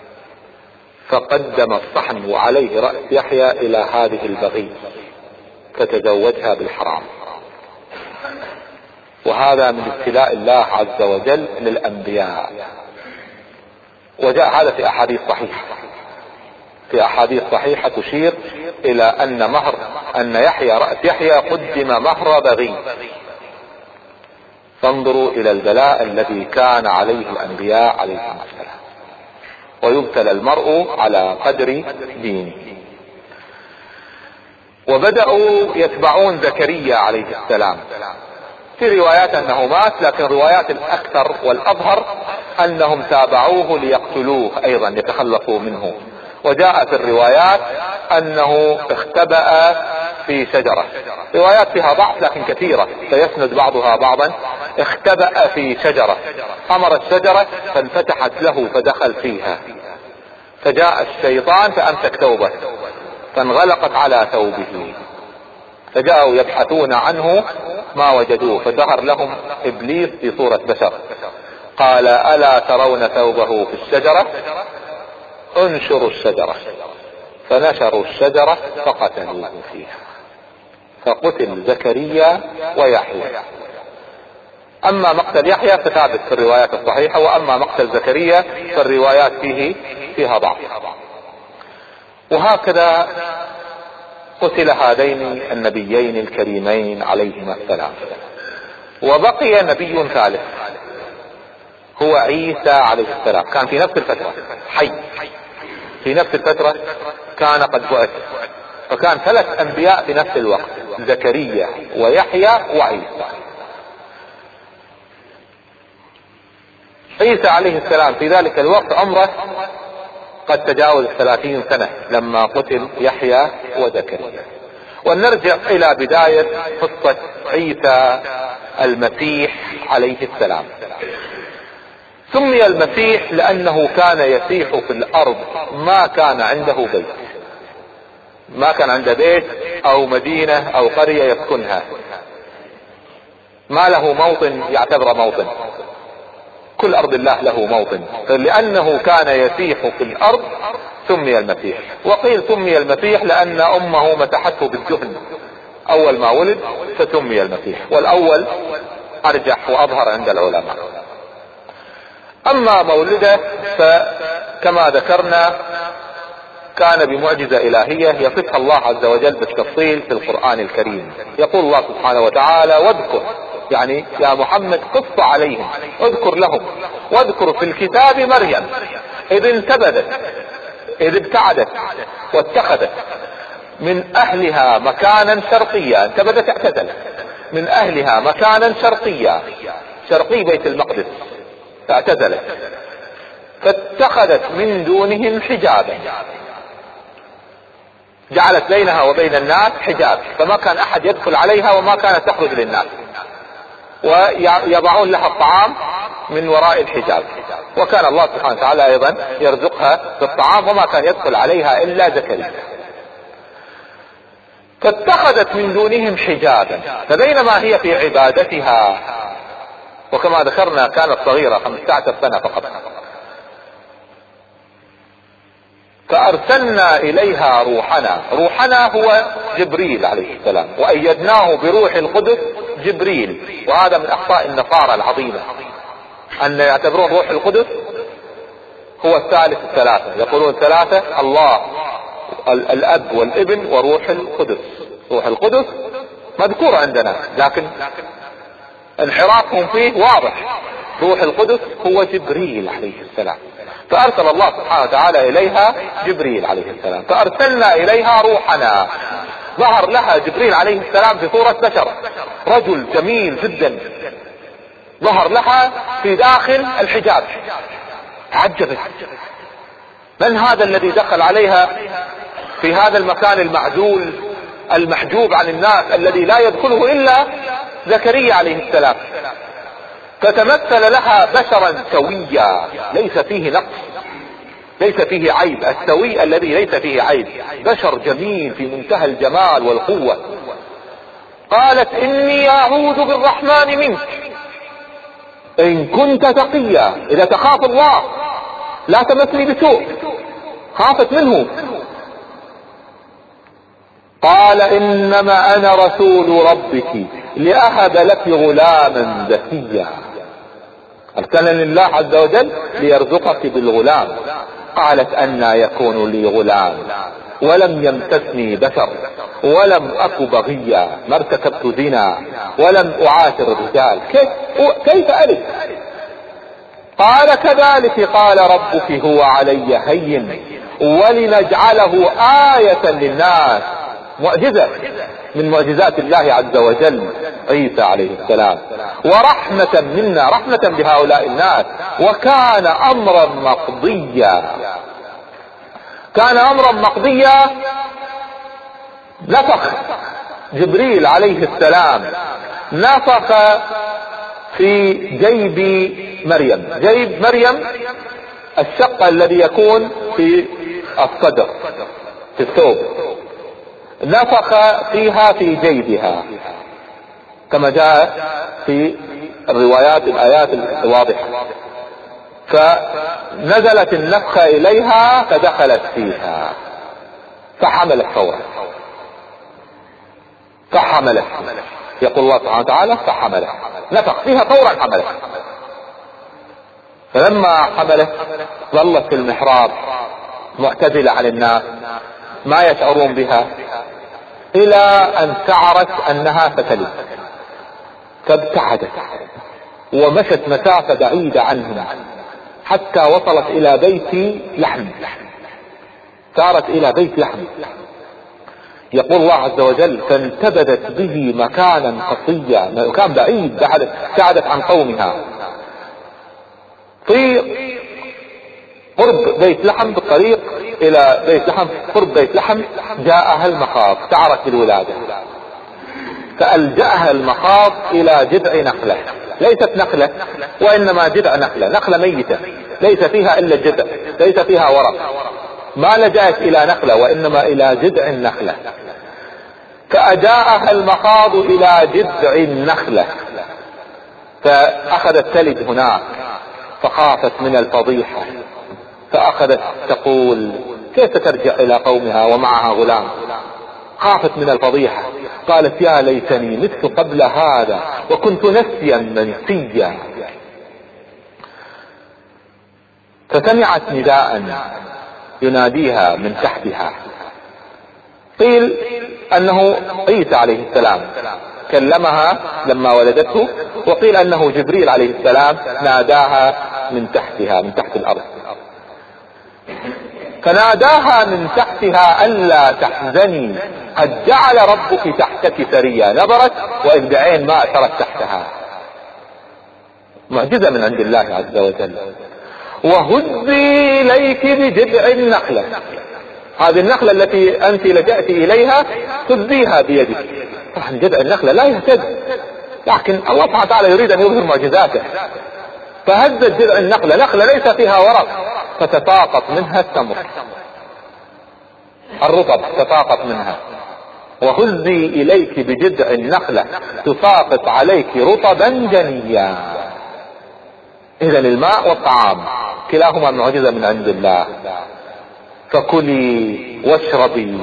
فقدم الصحن وعليه رأس يحيى الى هذه البغي فتزوجها بالحرام. وهذا من ابتلاء الله عز وجل للأنبياء. وجاء هذا في أحاديث صحيحة، في أحاديث صحيحة تشير إلى أن مهر أن يحيى رأس يحيى قدم مهر بغي. فانظروا إلى البلاء الذي كان عليه الأنبياء عليهم السلام. ويبتلى المرء على قدر دينه. وبدأوا يتبعون زكريا عليه السلام. في روايات انه مات، لكن روايات الاكثر والاظهر انهم تابعوه ليقتلوه ايضا يتخلصوا منه. وجاء في الروايات انه اختبأ في شجرة، روايات فيها ضعف لكن كثيرة سيسند بعضها بعضا. اختبأ في شجرة، امر الشجرة فانفتحت له فدخل فيها، فجاء الشيطان فامسك ثوبه فانغلقت على ثوبه، فجاءوا يبحثون عنه ما وجدوه، فظهر لهم ابليس في صورة بشر، قال الا ترون ثوبه في الشجرة؟ انشروا الشجرة. فنشروا الشجرة فقتلوه فيها، فقتل زكريا ويحيى. اما مقتل يحيى فثابت في الروايات الصحيحة، واما مقتل زكريا فالروايات فيه فيها ضعف. وهكذا قتل هذين النبيين الكريمين عليهما السلام. وبقي نبي ثالث هو عيسى عليه السلام، كان في نفس الفترة حي، في نفس الفترة كان قد بعث. فكان ثلاث انبياء في نفس الوقت، زكريا ويحيى وعيسى. عيسى عليه السلام في ذلك الوقت عمره قد تجاوز ثلاثين سنة لما قتل يحيى وزكريا. ونرجع الى بداية قصة عيسى المسيح عليه السلام. سمي المسيح لانه كان يسيح في الارض، ما كان عنده بيت، ما كان عنده بيت او مدينة او قرية يسكنها، ما له موطن يعتبر موطن، كل ارض الله له موطن، لانه كان يسيح في الارض سمي المسيح. وقيل سمي المسيح لان امه مسحته بالدهن اول ما ولد فسمي المسيح، والاول ارجح واظهر عند العلماء. اما مولده فكما ذكرنا كان بمعجزة الهية يصفها الله عز وجل بالتفصيل في القرآن الكريم. يقول الله سبحانه وتعالى: واذكر، يعني يا محمد قص عليهم، اذكر لهم، واذكر في الكتاب مريم اذ انتبذت، اذ ابتعدت واتخذت من اهلها مكانا شرقيا، انتبذت اعتزلت، من اهلها مكانا شرقيا، شرقي بيت المقدس، فاعتزلت، فاتخذت من دونهم حجابا، جعلت بينها وبين الناس حجاب، فما كان احد يدخل عليها وما كانت تخرج للناس، ويضعون لها الطعام من وراء الحجاب. وكان الله سبحانه وتعالى ايضا يرزقها بالطعام، وما كان يدخل عليها الا زكريا. فاتخذت من دونهم حجابا، فبينما هي في عبادتها، وكما ذكرنا كانت صغيرة خمسة عشر سنة فقط، فارسلنا اليها روحنا. روحنا هو جبريل عليه السلام، وايدناه بروح القدس جبريل. وهذا من اخطاء النصارى العظيمة ان يعتبرون روح القدس هو الثالث الثلاثة، يقولون ثلاثة: الله الاب والابن وروح القدس. روح القدس مذكور عندنا، لكن انحرافهم فيه واضح. روح القدس هو جبريل عليه السلام، فارسل الله سبحانه وتعالى اليها جبريل عليه السلام. فارسلنا اليها روحنا، ظهر لها جبريل عليه السلام في صورة بشر، رجل جميل جدا، ظهر لها في داخل الحجاب. تعجبت، من هذا الذي دخل عليها في هذا المكان المعزول المحجوب عن الناس الذي لا يدخله الا زكريا عليه السلام؟ فتمثل لها بشرا سويا ليس فيه نقص، ليس فيه عيب، السوي الذي ليس فيه عيب، بشر جميل في منتهى الجمال والقوة. قالت: اني اعوذ بالرحمن منك ان كنت تقيا، اذا تخاف الله لا تمسني بسوء. خافت منه. قال: انما انا رسول ربك لاهب لك غلاما زكيا. ارسلني الله عز وجل ليرزقك بالغلام. قالت: أنى يكون لي غلام ولم يمسسني بشر ولم أك بغيا، ما ارتكبت زنا ولم أعاشر الرجال، كيف كيف ألد؟ قال: كذلك قال ربك هو علي هين ولنجعله آية للناس. معجزة من معجزات الله عز وجل عيسى عليه السلام، ورحمة منا، رحمة بهؤلاء الناس، وكان امرا مقضيا. كان امرا مقضيا. نفخ جبريل عليه السلام، نفخ في جيب مريم. جيب مريم الشق الذي يكون في الصدر في الثوب، نفخ فيها في جيبها كما جاء في الروايات الآيات الواضحة. فنزلت النفخة إليها فدخلت فيها فحملت فورا، فحملت. يقول الله سبحانه وتعالى: فحملت، نفخ فيها فورا حملت. فلما حملت ظلت في المحراب معتزلة عن الناس، ما يشعرون بها، الى ان شعرت انها ستلد، فابتعدت ومشت مسافة بعيدة عنهم حتى وصلت الى بيت لحم، سارت الى بيت لحم. يقول الله عز وجل: فانتبذت به مكانا قصيا، مكان بعيد، بعدت عن قومها في قرب بيت لحم، بالطريق الى بيت لحم قرب بيت لحم جاءها المخاض، شعرت بالولادة، فألجأها المخاض الى جذع نخلة، ليست نخلة وانما جذع نخلة، نخلة ميتة ليس فيها الا الجذع، ليس فيها ورق، ما لجأت الى نخلة وانما الى جذع النخلة. فأجاءها المخاض الى جذع النخلة، فاخذت تلد هناك، فخافت من الفضيحة، فأخذت تقول كيف ترجع إلى قومها ومعها غلام؟ خافت من الفضيحة، قالت يا ليتني مت قبل هذا وكنت نسيا منسيا. فسمعت نداء يناديها من تحتها، قيل أنه عيسى عليه السلام كلمها لما ولدته، وقيل أنه جبريل عليه السلام ناداها من تحتها من تحت الأرض. فناداها من تحتها ألا تحزني قد جعل ربك تحتك سريا. نظرت وإذ بعين ما أثرت تحتها، معجزة من عند الله عز وجل. وهزي إليك بجذع النخلة، هذه النخلة التي أنت لجأت إليها هزيها بيدك. طبعا جذع النخلة لا يهتز، لكن الله سبحانه وتعالى يريد أن يظهر معجزاته، فهزت جذع النخلة، نخلة ليس فيها ورق، فتساقط منها التمر الرطب، تساقط منها. وهزي إليك بجذع النخلة تساقط عليك رطبا جنيا. إذا الماء والطعام كلاهما معجزة من عند الله. فكلي واشربي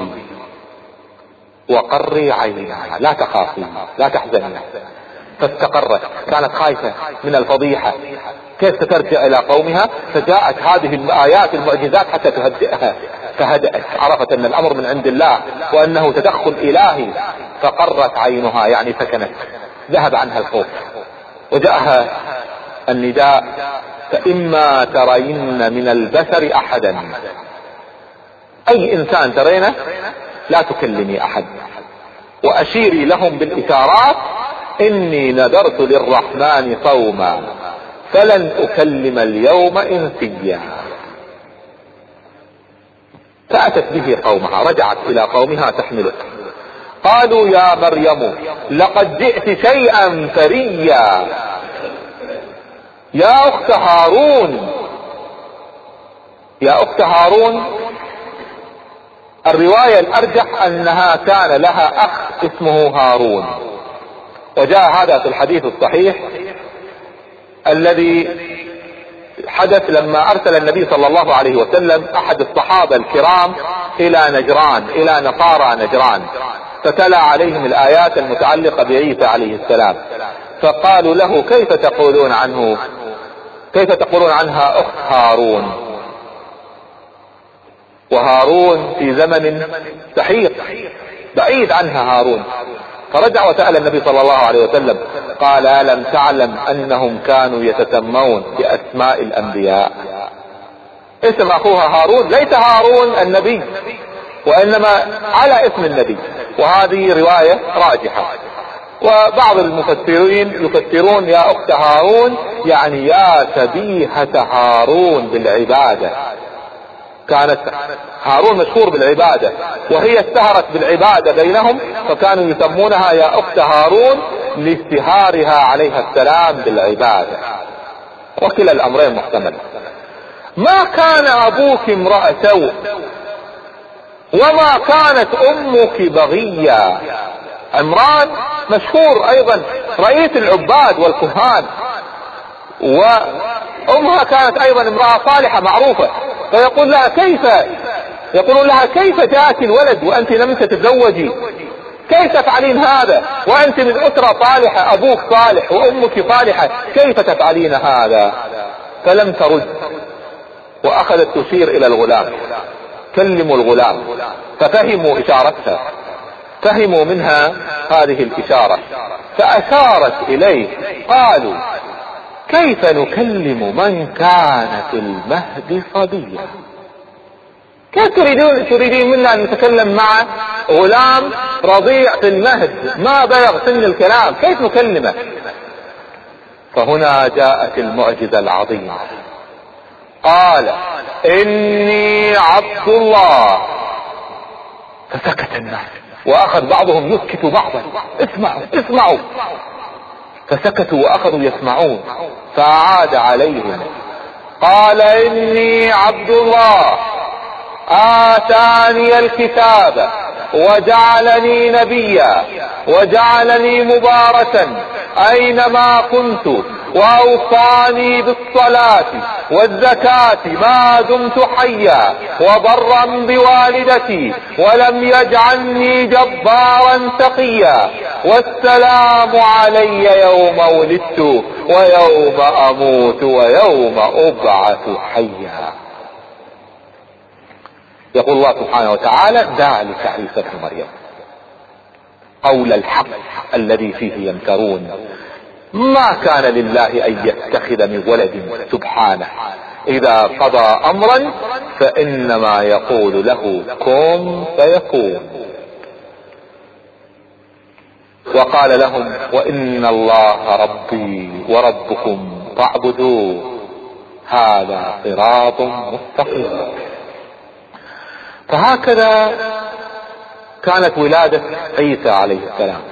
وقري عينها، لا تخافي لا تحزني. فاستقرت، كانت خايفة من الفضيحة، كيف سترجع إلى قومها؟ فجاءت هذه الآيات المعجزات حتى تهدئها، فهدأت، عرفت أن الأمر من عند الله وأنه تدخل إلهي، فقرت عينها يعني سكنت، ذهب عنها الخوف. وجاءها النداء فإما ترين من البشر أحدا، أي إنسان ترينه لا تكلمي أحد، وأشيري لهم بالإشارات إني نذرت للرحمن صوما فلن أكلم اليوم إنسيا. فأتت به قومها، رجعت إلى قومها تحمله. قالوا يا مريم لقد جئت شيئا فريا يا أخت هارون. يا أخت هارون الرواية الأرجح أنها كان لها أخ اسمه هارون، وجاء هذا في الحديث الصحيح الذي حدث لما أرسل النبي صلى الله عليه وسلم أحد الصحابة الكرام إلى نجران، إلى نصارى نجران، فتلا عليهم الآيات المتعلقة بعيسى عليه السلام، فقالوا له كيف تقولون عنه كيف تقولون عنها أخت هارون؟ وهارون في زمن سحيق بعيد عنها هارون. فرجع وسأل النبي صلى الله عليه وسلم قال ألم تعلم أنهم كانوا يتسمون بأسماء الأنبياء؟ اسم أخوها هارون ليس هارون النبي، وإنما على اسم النبي، وهذه رواية راجحة. وبعض المفسرين يفسرون يا أخت هارون يعني يا شبيهة هارون بالعبادة، كانت هارون مشهور بالعبادة وهي اشتهرت بالعبادة بينهم، فكانوا يسمونها يا أخت هارون لاشتهارها عليها السلام بالعبادة. وكلا الأمرين محتمل. ما كان أبوك امرأ سوء وما كانت أمك بغيا. عمران مشهور أيضا رئيس العباد والكهان، وأمها كانت أيضا امرأة صالحة معروفة، فيقول لها كيف يقولون لها كيف جاءك الولد وأنت لم تتزوجي؟ كيف تفعلين هذا وأنت من أسرة صالحة، أبوك صالح وأمك صالحة، كيف تفعلين هذا؟ فلم ترد، وأخذت تشير إلى الغلام، كلموا الغلام، ففهموا إشارتها، فهموا منها هذه الإشارة، فأشارت إليه. قالوا كيف نكلم من كان في المهد صبيا؟ كيف تريدون تريدين منا أن نتكلم مع غلام رضيع في المهد ما بلغ سن الكلام؟ كيف نكلمه؟ فهنا جاءت المعجزة العظيمة. قال إني عبد الله. فسكت الناس وأخذ بعضهم يسكت بعضا، اسمعوا اسمعوا، فسكتوا وأخذوا يسمعون. فعاد عليهم قال إني عبد الله آتاني الكتاب وجعلني نبيا وجعلني مباركا أينما كنت وأوصاني بالصلاة والزكاة ما دمت حيا وبرا بوالدتي ولم يجعلني جبارا تقيا والسلام علي يوم ولدت ويوم أموت ويوم أبعث حيا. يقول الله سبحانه وتعالى: ذلك عيسى ابن مريم قول الحق الذي فيه يمترون ما كان لله أن يتخذ من ولد سبحانه إذا قضى أمرا فإنما يقول له كن فيكون. وقال لهم: وإن الله ربي وربكم فاعبدوه هذا صراط مستقيم. فهكذا كانت ولادة عيسى عليه السلام،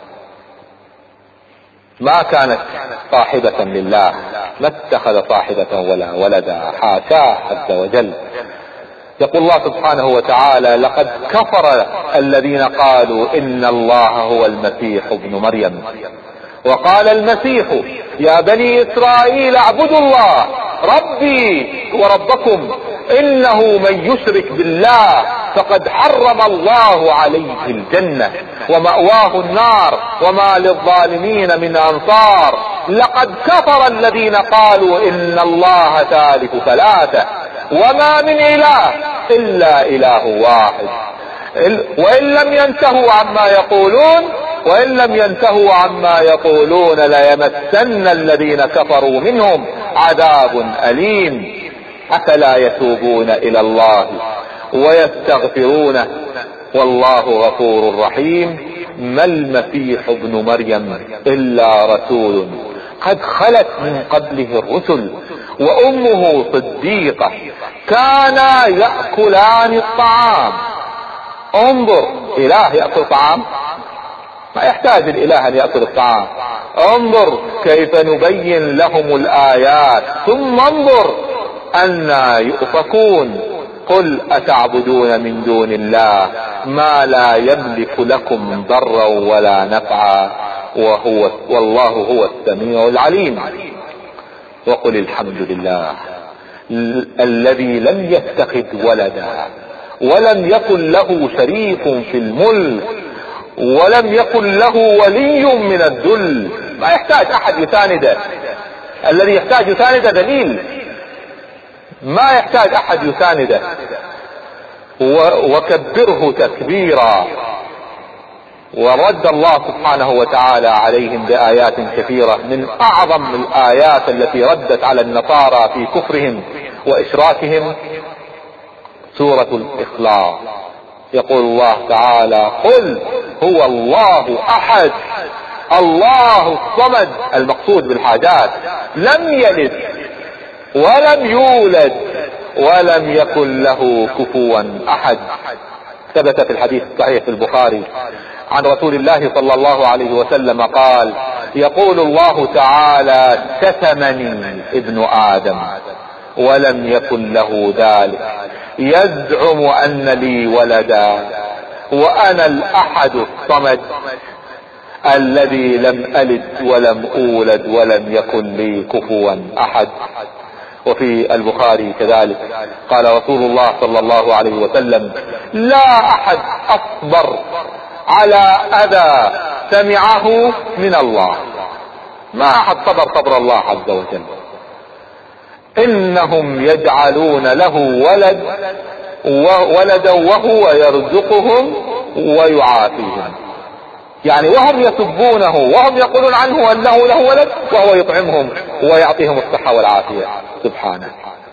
ما كانت صاحبة لله، ما اتخذ صاحبة ولا ولدا، حاشاه عز وجل. يقول الله سبحانه وتعالى: لقد كفر الذين قالوا إن الله هو المسيح ابن مريم. وقال المسيح: يا بني إسرائيل اعبدوا الله ربي وربكم إنه من يشرك بالله فقد حرم الله عليه الجنة ومأواه النار وما للظالمين من أنصار. لقد كفر الذين قالوا إن الله ثالث ثلاثة وما من إله إلا إله واحد وإن لم ينتهوا عما يقولون وإن لم ينتهوا عما يقولون ليمسن الذين كفروا منهم عذاب أليم. أفلا يتوبون إلى الله ويستغفرونه والله غفور رحيم. ما المسيح ابن مريم إلا رسول قد خلت من قبله الرسل وأمه صديقة كانا يأكلان الطعام. انظر، إله يأكل طعام؟ ما يحتاج الإله أن يأكل الطعام. انظر كيف نبين لهم الآيات ثم انظر أنا يؤفكون. قل أتعبدون من دون الله ما لا يملك لكم ضرا ولا نفعا وهو والله هو السميع العليم. وقل الحمد لله الذي لم يتخذ ولدا ولم يكن له شريك في الملك ولم يكن له ولي من الذل. ما يحتاج أحد يسانده. الذي يحتاج يسانده دليل، ما يحتاج أحد يسانده. وكبره تكبيرا. ورد الله سبحانه وتعالى عليهم بآيات كثيرة. من أعظم الآيات التي ردت على النصارى في كفرهم وإشراكهم سورة الإخلاص. يقول الله تعالى: قل هو الله أحد الله الصمد، المقصود بالحاجات، لم يلد ولم يولد ولم يكن له كفوا أحد. ثبت في الحديث الصحيح في البخاري عن رسول الله صلى الله عليه وسلم قال: يقول الله تعالى: شتمني ابن آدم ولم يكن له ذلك، يزعم أن لي ولدا وأنا الأحد الصمد الذي لم ألد ولم أولد ولم يكن لي كفوا أحد. وفي البخاري كذلك قال رسول الله صلى الله عليه وسلم: لا أحد أصبر على أذى سمعه من الله. ما أحد صبر صبر الله عز وجل. إنهم يجعلون له ولد ولدا وهو يرزقهم ويعافيهم. يعني وهم يسبونه وهم يقولون عنه أنه له ولد وهو يطعمهم ويعطيهم الصحة والعافية سبحانه.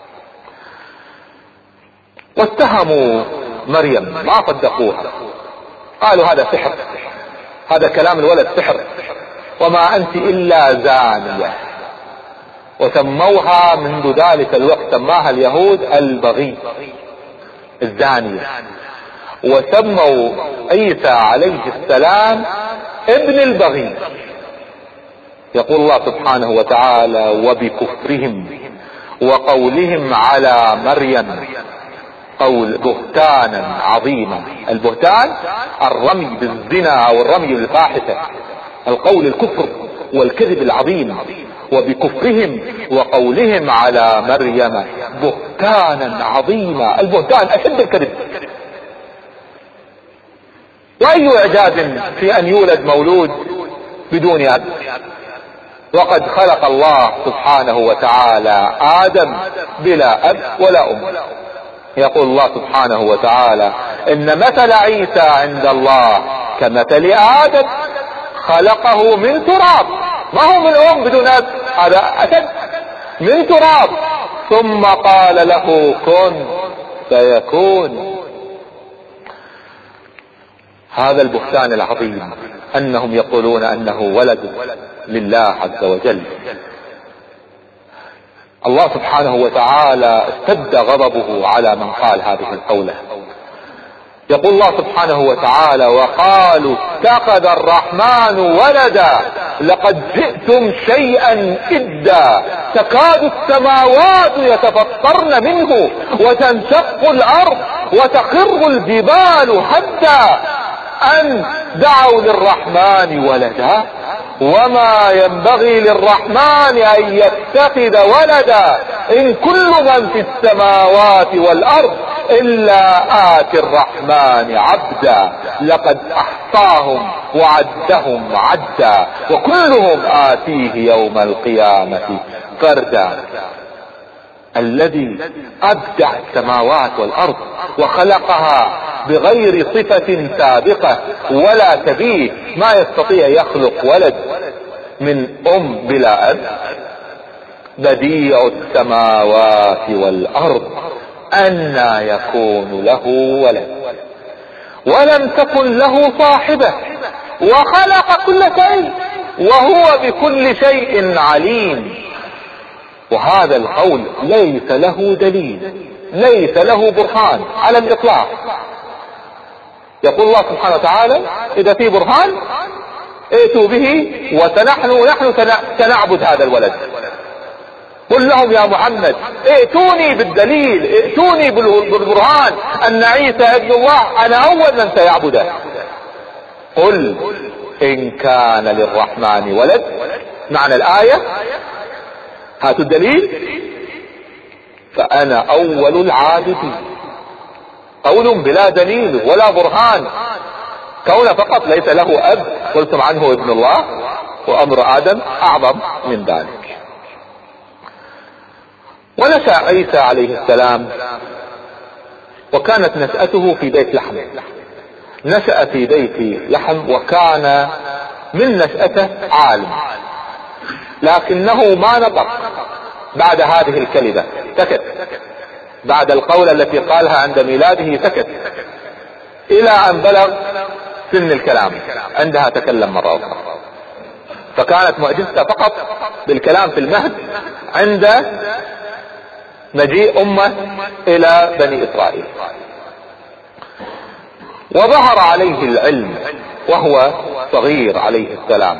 واتهموا مريم، ما صدقوها، قالوا هذا سحر، هذا كلام الولد سحر، وما أنت إلا زانية. وسموها منذ ذلك الوقت، سماها اليهود البغي، الزانية. وسموا عيسى عليه السلام ابن البغي. يقول الله سبحانه وتعالى: وبكفرهم وقولهم على مريم قول بهتانا عظيما. البهتان الرمي بالزنا او الرمي بالفاحشة، القول الكفر والكذب العظيم وبكفرهم وقولهم على مريم بهتانا عظيما. البهتان اشد الكذب. واي اعجاز في ان يولد مولود بدون اب، وقد خلق الله سبحانه وتعالى آدم بلا اب ولا ام. يقول الله سبحانه وتعالى ان مثل عيسى عند الله كمثل آدم خلقه من تراب، ما هو من ام بدون اب، هذا أشد، من تراب ثم قال له كن فيكون. هذا البهتان العظيم انهم يقولون انه ولد لله عز وجل. الله سبحانه وتعالى اشتد غضبه على من قال هذه القولة. يقول الله سبحانه وتعالى وقالوا اتخذ الرحمن ولدا لقد جئتم شيئا إدا تكاد السماوات يتفطرن منه وتنشق الأرض وتخر الجبال حتى أن دعوا للرحمن ولدا وما ينبغي للرحمن أن يتخذ ولدا إن كل من في السماوات والأرض إلا آتي الرحمن عبدا لقد أحصاهم وعدهم عدا وكلهم آتيه يوم القيامة فردا. الذي أبدع السماوات والأرض وخلقها بغير صفة سابقة ولا تبيه، ما يستطيع يخلق ولد من أم بلا أب. بديع السماوات والأرض أنى يكون له ولد ولم تكن له صاحبة وخلق كل شيء وهو بكل شيء عليم. وهذا القول ليس له دليل، ليس له برهان على الإطلاق. يقول الله سبحانه وتعالى إذا في برهان ائتوا به وسنحن نحن سنعبد هذا الولد. قل لهم يا محمد ائتوني بالدليل، ائتوني بالبرهان أن عيسى ابن الله، أنا أول من سيعبده. قل إن كان للرحمن ولد، معنى الآية هاتوا الدليل، فأنا أول العابدين. قول بلا دليل ولا برهان، كون فقط ليس له أب قلتم عنه ابن الله، وأمر آدم أعظم من ذلك. ونشأ عيسى عليه السلام وكانت نشأته في بيت لحم، نشأ في بيت لحم وكان من نشأته عالم، لكنه ما نطق بعد هذه الكلمة، سكت بعد القولة التي قالها عند ميلاده، سكت إلى أن بلغ سن الكلام، عندها تكلم مرة أخرى. فكانت معجزته فقط بالكلام في المهد عند مجيء أمه إلى بني إسرائيل. وظهر عليه العلم وهو صغير عليه السلام،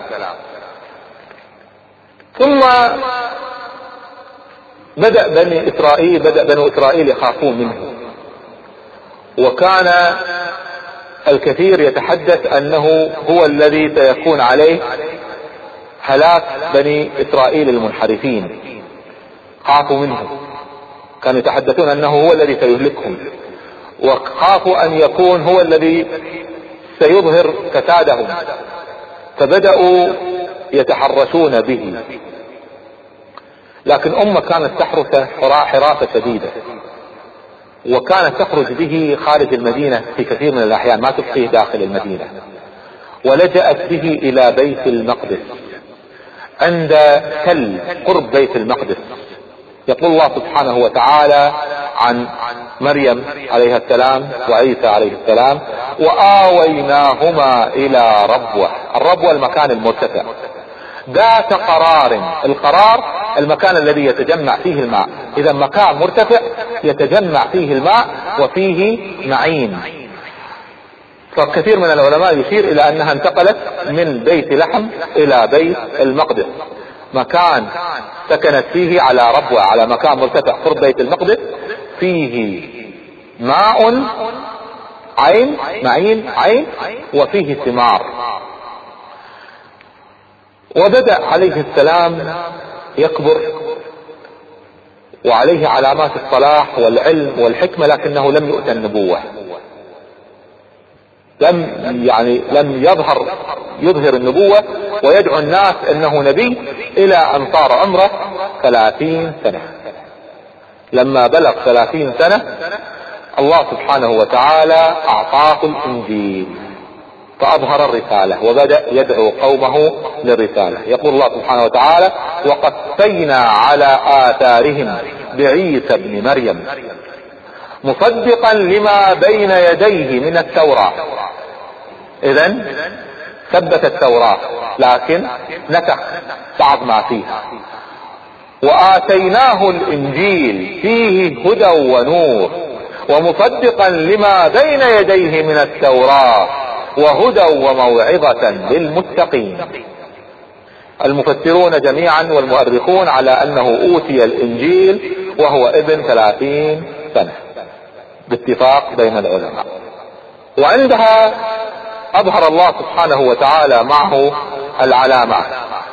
ثم بدأ بني إسرائيل بدأ بنو إسرائيل يخافون منه، وكان الكثير يتحدث أنه هو الذي سيكون عليه هلاك بني إسرائيل المنحرفين، خافوا منه، كانوا يتحدثون أنه هو الذي سيهلكهم، وخافوا أن يكون هو الذي سيظهر فسادهم، فبدأوا يتحرشون به. لكن أمه كانت تحرسه حراسة شديدة، وكانت تخرج به خارج المدينة في كثير من الأحيان، ما تبقيه داخل المدينة. ولجأت به إلى بيت المقدس عند تل قرب بيت المقدس. يقول الله سبحانه وتعالى عن مريم عليها السلام وعيسى عليه السلام وآويناهما إلى ربوة. الربوة المكان المرتفع ذات قرار، القرار المكان الذي يتجمع فيه الماء، إذا مكان مرتفع يتجمع فيه الماء وفيه معين. فكثير من العلماء يشير إلى أنها انتقلت من بيت لحم إلى بيت المقدس، مكان سكنت فيه على ربوة، على مكان مرتفع قرب بيت المقدس، فيه ماء عين معين عين وفيه ثمار. وبدأ عليه السلام يكبر وعليه علامات الصلاح والعلم والحكمة، لكنه لم يؤتى النبوة، لم يعني لم يظهر يظهر النبوة ويدعو الناس انه نبي، الى ان صار عمره ثلاثين سنة. لما بلغ ثلاثين سنة الله سبحانه وتعالى اعطاه الانجيل فاظهر الرسالة وبدأ يدعو قومه للرسالة. يقول الله سبحانه وتعالى: وقفينا على آثارهم بعيسى ابن مريم مصدقا لما بين يديه من التوراة. اذن ثبت التوراة لكن نسخ بعض ما فيها. وآتيناه الانجيل فيه هدى ونور ومصدقا لما بين يديه من التوراة وهدى وموعظة للمتقين. المفسرون جميعا والمؤرخون على انه اوتي الانجيل وهو ابن ثلاثين سنة باتفاق بين العلماء. وعندها اظهر الله سبحانه وتعالى معه العلامات،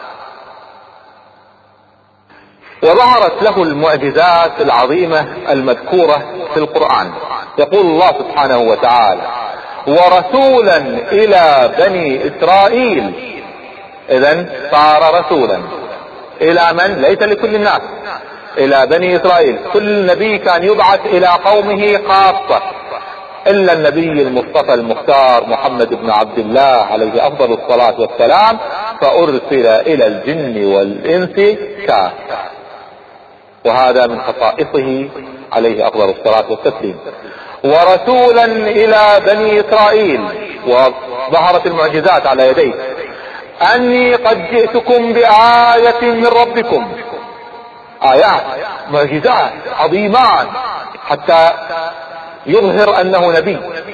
وظهرت له المعجزات العظيمة المذكورة في القرآن. يقول الله سبحانه وتعالى: ورسولا الى بني اسرائيل. اذن صار رسولا الى من؟ ليس لكل الناس، الى بني اسرائيل. كل نبي كان يبعث الى قومه خاصة الا النبي المصطفى المختار محمد بن عبد الله عليه افضل الصلاة والسلام، فارسل الى الجن والانس كافة، وهذا من خصائصه عليه افضل الصلاة والتسليم. ورسولا الى بني اسرائيل، وظهرت المعجزات على يديه: اني قد جئتكم بآية من ربكم. آيات معجزات عظيمان حتى يظهر انه نبي،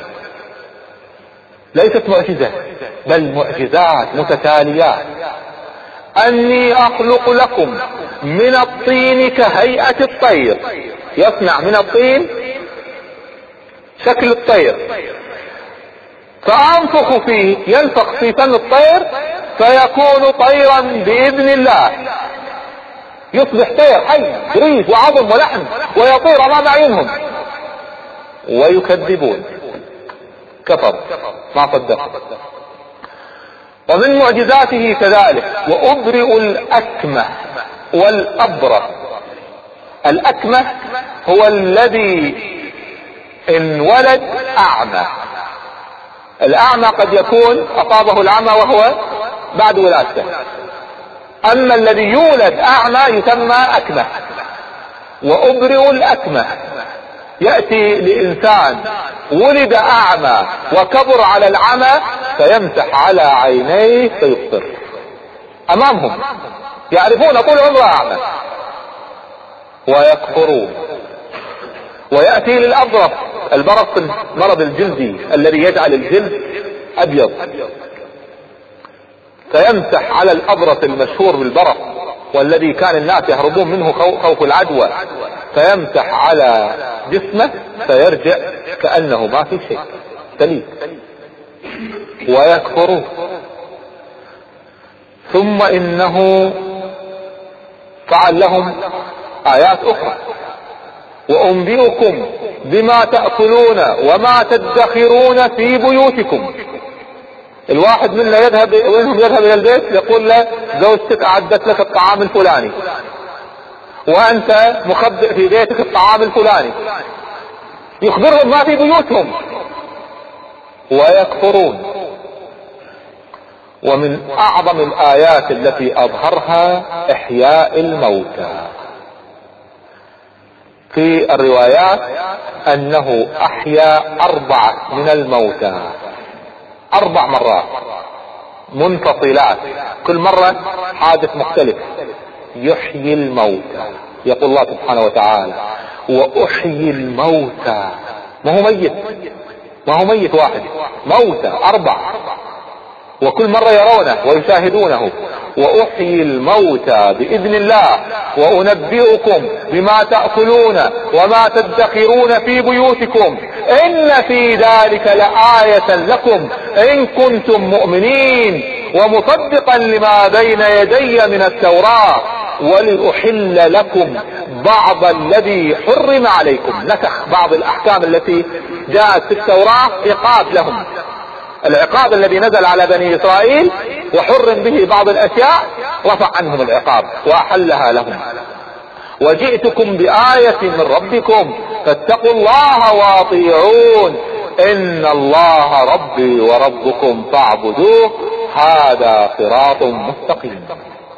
ليست معجزة بل معجزات متتاليات. اني اخلق لكم من الطين كهيئة الطير. يصنع من الطين شكل الطير فانفخ فيه، ينفخ في فم الطير فيكون طيرا باذن الله، يصبح طير حي بريش وعظم ولحم ويطير امام اعينهم. ويكذبون، كفر ما صدق. ومن معجزاته كذلك: وابرئ الاكمه والابرص. الاكمه هو الذي انولد اعمى. الاعمى قد يكون اصابه العمى وهو بعد ولادته، اما الذي يولد اعمى يسمى اكمه. وابرئ الاكمه، يأتي لإنسان ولد أعمى وكبر على العمى فيمسح على عينيه فيبصر أمامهم، يعرفون طول عمره أعمى ويكفرون. ويأتي للأبرص، البرص المرض الجلدي الذي يجعل الجلد أبيض، فيمسح على الأبرص المشهور بالبرص والذي كان الناس يهربون منه خوف العدوى، فيمسح على جسمه فيرجع كأنه ما في شيء، سليم. ويكفرون. ثم إنه فعل لهم آيات أخرى: وأنبئكم بما تأكلون وما تدخرون في بيوتكم. الواحد منا يذهب وينهم يذهب الى البيت يقول له زوجتك اعدت لك الطعام الفلاني وانت مخبئ في بيتك الطعام الفلاني، يخبرهم ما في بيوتهم. ويكفرون. ومن اعظم الايات التي اظهرها احياء الموتى. في الروايات انه احيا اربعة من الموتى اربع مرات منفصلات، كل مرة حادث مختلف. يحيي الموتى، يقول الله سبحانه وتعالى: واحيي الموتى. ما هو ميت، ما هو ميت واحد، موتى اربع، وكل مرة يرونه ويشاهدونه. واحيي الموتى باذن الله وانبئكم بما تأكلون وما تدخرون في بيوتكم ان في ذلك لآية لكم ان كنتم مؤمنين ومصدقا لما بين يدي من التوراة ولأحل لكم بعض الذي حرم عليكم. نسخ بعض الأحكام التي جاءت في التوراة عقاب لهم. العقاب الذي نزل على بني إسرائيل وحرم به بعض الأشياء رفع عنهم العقاب وأحلها لهم. وجئتكم بآية من ربكم فاتقوا الله واطيعون إن الله ربي وربكم فاعبدوه هذا صراط مستقيم.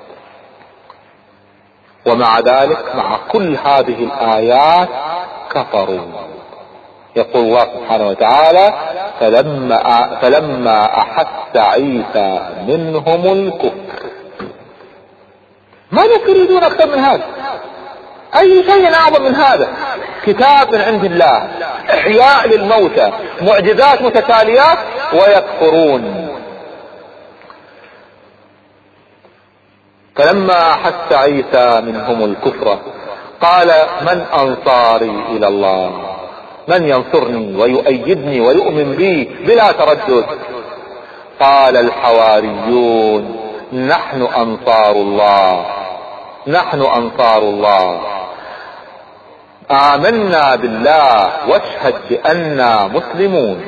ومع ذلك مع كل هذه الآيات كفروا. يقول الله سبحانه وتعالى فلما, فلما أحس عيسى منهم الكفر. ماذا تريدون أكثر من هذا؟ أي شيء أعظم من هذا؟ كتاب من عند الله، إحياء للموتى، معجزات متتاليات، ويكفرون. فلما أحس عيسى منهم الكفر قال من أنصاري إلى الله؟ من ينصرني ويؤيدني ويؤمن بي بلا تردد؟ قال الحواريون نحن أنصار الله نحن أنصار الله آمنا بالله واشهد بأننا مسلمون.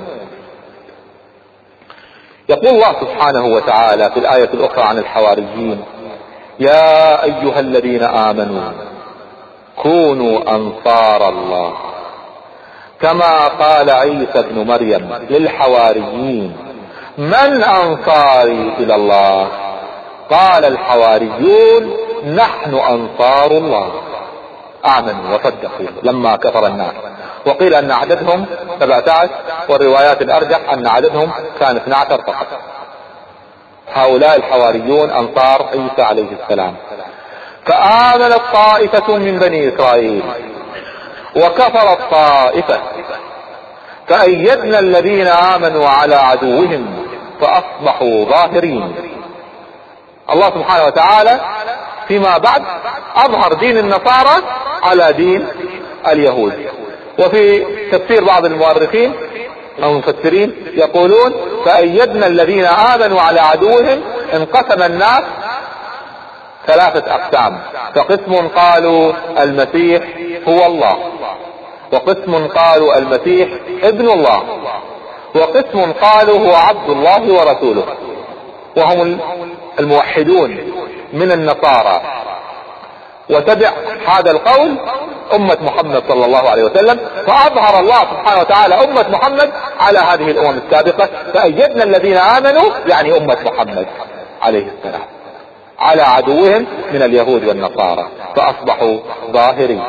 يقول الله سبحانه وتعالى في الآية الأخرى عن الحواريين يا أيها الذين آمنوا كونوا أنصار الله كما قال عيسى بن مريم للحواريين من أنصاري إلى الله؟ قال الحواريون نحن أنصار الله. آمنوا وصدقوا لما كفر الناس. وقيل أن عددهم سبعة عشر، والروايات الأرجح أن عددهم كان اثني عشر فقط. هؤلاء الحواريون أنصار عيسى عليه السلام. فآمنت طائفة من بني إسرائيل وكفرت طائفة فأيدنا الذين آمنوا على عدوهم فأصبحوا ظاهرين. الله سبحانه وتعالى فيما بعد أظهر دين النصارى على دين اليهود. وفي تفسير بعض المؤرخين أو المفسرين يقولون فأيدنا الذين آمنوا على عدوهم انقسم الناس ثلاثة أقسام. فقسم قالوا المسيح هو الله، وقسم قالوا المسيح ابن الله، وقسم قالوا هو عبد الله ورسوله، وهم الموحدون من النصارى. وتبع هذا القول أمة محمد صلى الله عليه وسلم، فأظهر الله سبحانه وتعالى أمة محمد على هذه الأمم السابقة. فأيدنا الذين آمنوا يعني أمة محمد عليه السلام على عدوهم من اليهود والنصارى فأصبحوا ظاهرين.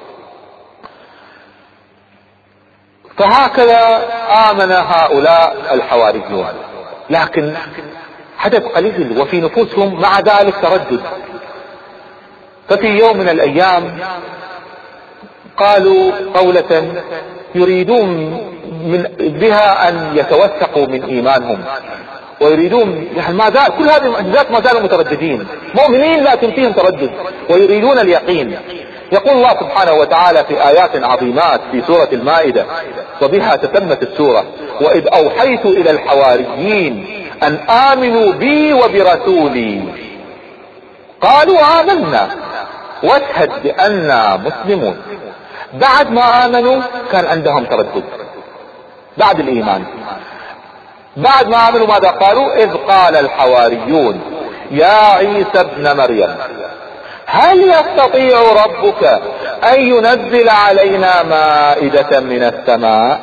فهكذا آمن هؤلاء الحواريون، لكن عدد قليل وفي نفوسهم مع ذلك تردد. ففي يوم من الأيام قالوا قولة يريدون من بها أن يتوثقوا من إيمانهم، ويريدون يعني ما زال كل هذه المعجزات ما زالوا مترددين، مؤمنين لكن فيهم تردد ويريدون اليقين. يقول الله سبحانه وتعالى في آيات عظيمات في سورة المائدة وبها تتمت السورة وإذ أوحيت إلى الحواريين أن آمنوا بي وبرسولي قالوا آمنا واشهد بأننا مسلمون. بعد ما آمنوا كان عندهم تردد بعد الإيمان. بعد ما آمنوا ماذا قالوا؟ إذ قال الحواريون يا عيسى ابن مريم هل يستطيع ربك أن ينزل علينا مائدة من السماء؟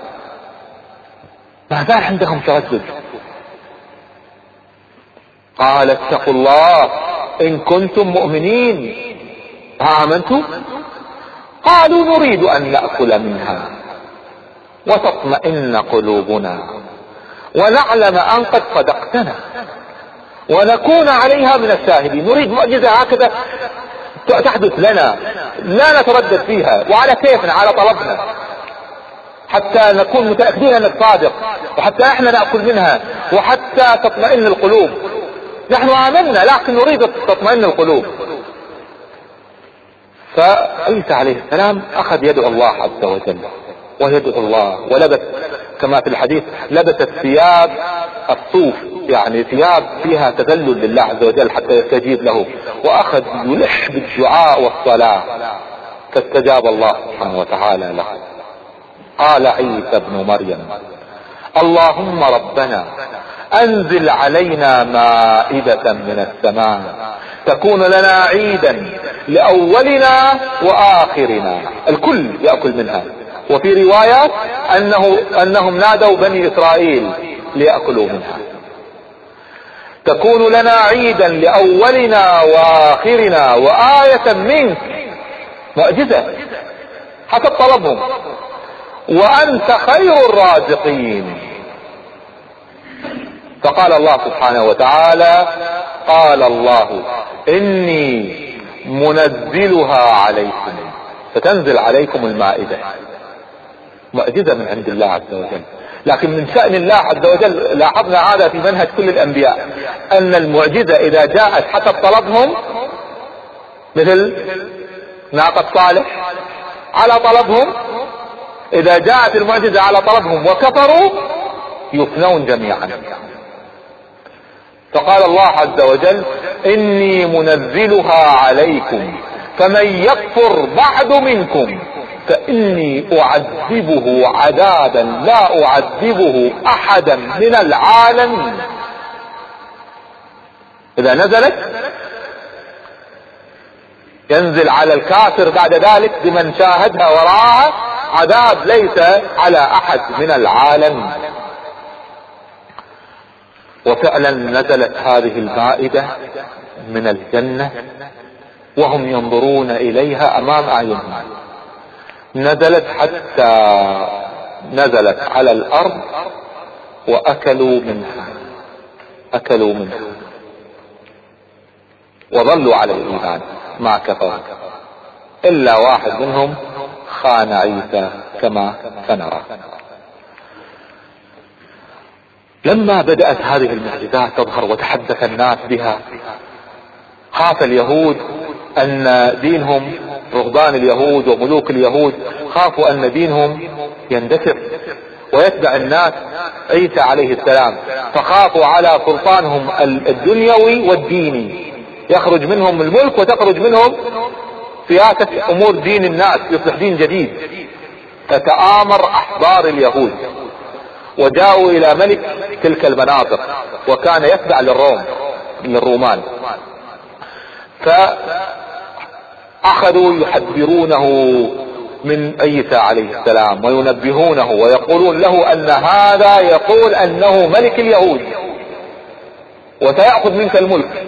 ما زال عندهم تردد. قال اتقوا الله إن كنتم مؤمنين. آمنتم؟ قالوا نريد أن نأكل منها وتطمئن قلوبنا ونعلم أن قد صدقتنا ونكون عليها من الشاهدين. نريد معجزة هكذا تحدث لنا لا نتردد فيها وعلى كيفنا على طلبنا، حتى نكون متأكدين أنك صادق، وحتى احنا نأكل منها، وحتى تطمئن القلوب. نحن آمنا لكن نريد تطمئن القلوب. فعيسى عليه السلام أخذ يدعو الله عز وجل ويدعو الله، ولبس كما في الحديث لبس الثياب الصوف يعني ثياب فيها تذلل لله عز وجل حتى يستجيب له، واخذ يلح بالدعاء والصلاة فاستجاب الله سبحانه وتعالى له. قال عيسى ابن مريم: اللهم ربنا انزل علينا مائدة من السماء تكون لنا عيدا لاولنا واخرنا، الكل يأكل منها. وفي روايات انه انهم نادوا بني اسرائيل ليأكلوا منها. تكون لنا عيدا لاولنا واخرنا وآية منك، معجزة حسب طلبهم، وانت خير الرازقين. فقال الله سبحانه وتعالى: قال الله اني منزلها عليكم، فتنزل عليكم المائدة. معجزة من عند الله عز وجل. لكن من شأن الله عز وجل، لاحظنا هذا في منهج كل الانبياء، ان المعجزة اذا جاءت حسب طلبهم، مثل ناقة صالح على طلبهم، اذا جاءت المعجزة على طلبهم وكفروا يفنون جميعا. فقال الله عز وجل: اني منزلها عليكم فمن يكفر بعد منكم فاني اعذبه عذابا لا اعذبه احدا من العالمين. اذا نزلت ينزل على الكافر بعد ذلك بمن شاهدها وراها عذاب ليس على احد من العالم. وفعلا نزلت هذه المائدة من الجنة وهم ينظرون اليها امام اعينهم. نزلت حتى نزلت على الارض واكلوا منها، اكلوا منها وظلوا على الايمان ما كفروا، الا واحد منهم خان عيسى كما سنرى. لما بدأت هذه المعجزات تظهر وتحدث الناس بها، خاف اليهود ان دينهم، رهبان اليهود وملوك اليهود، خافوا ان دينهم يندثر ويتبع الناس عيسى عليه السلام، فخافوا على سلطانهم الدنيوي والديني، يخرج منهم الملك وتخرج منهم سياسة امور دين الناس، يصبح دين جديد. فتآمر احبار اليهود وجاءوا الى ملك تلك المناطق، وكان يتبع للروم للرومان، فاخذوا يحذرونه من عيسى عليه السلام وينبهونه ويقولون له ان هذا يقول انه ملك اليهود وسيأخذ منك الملك.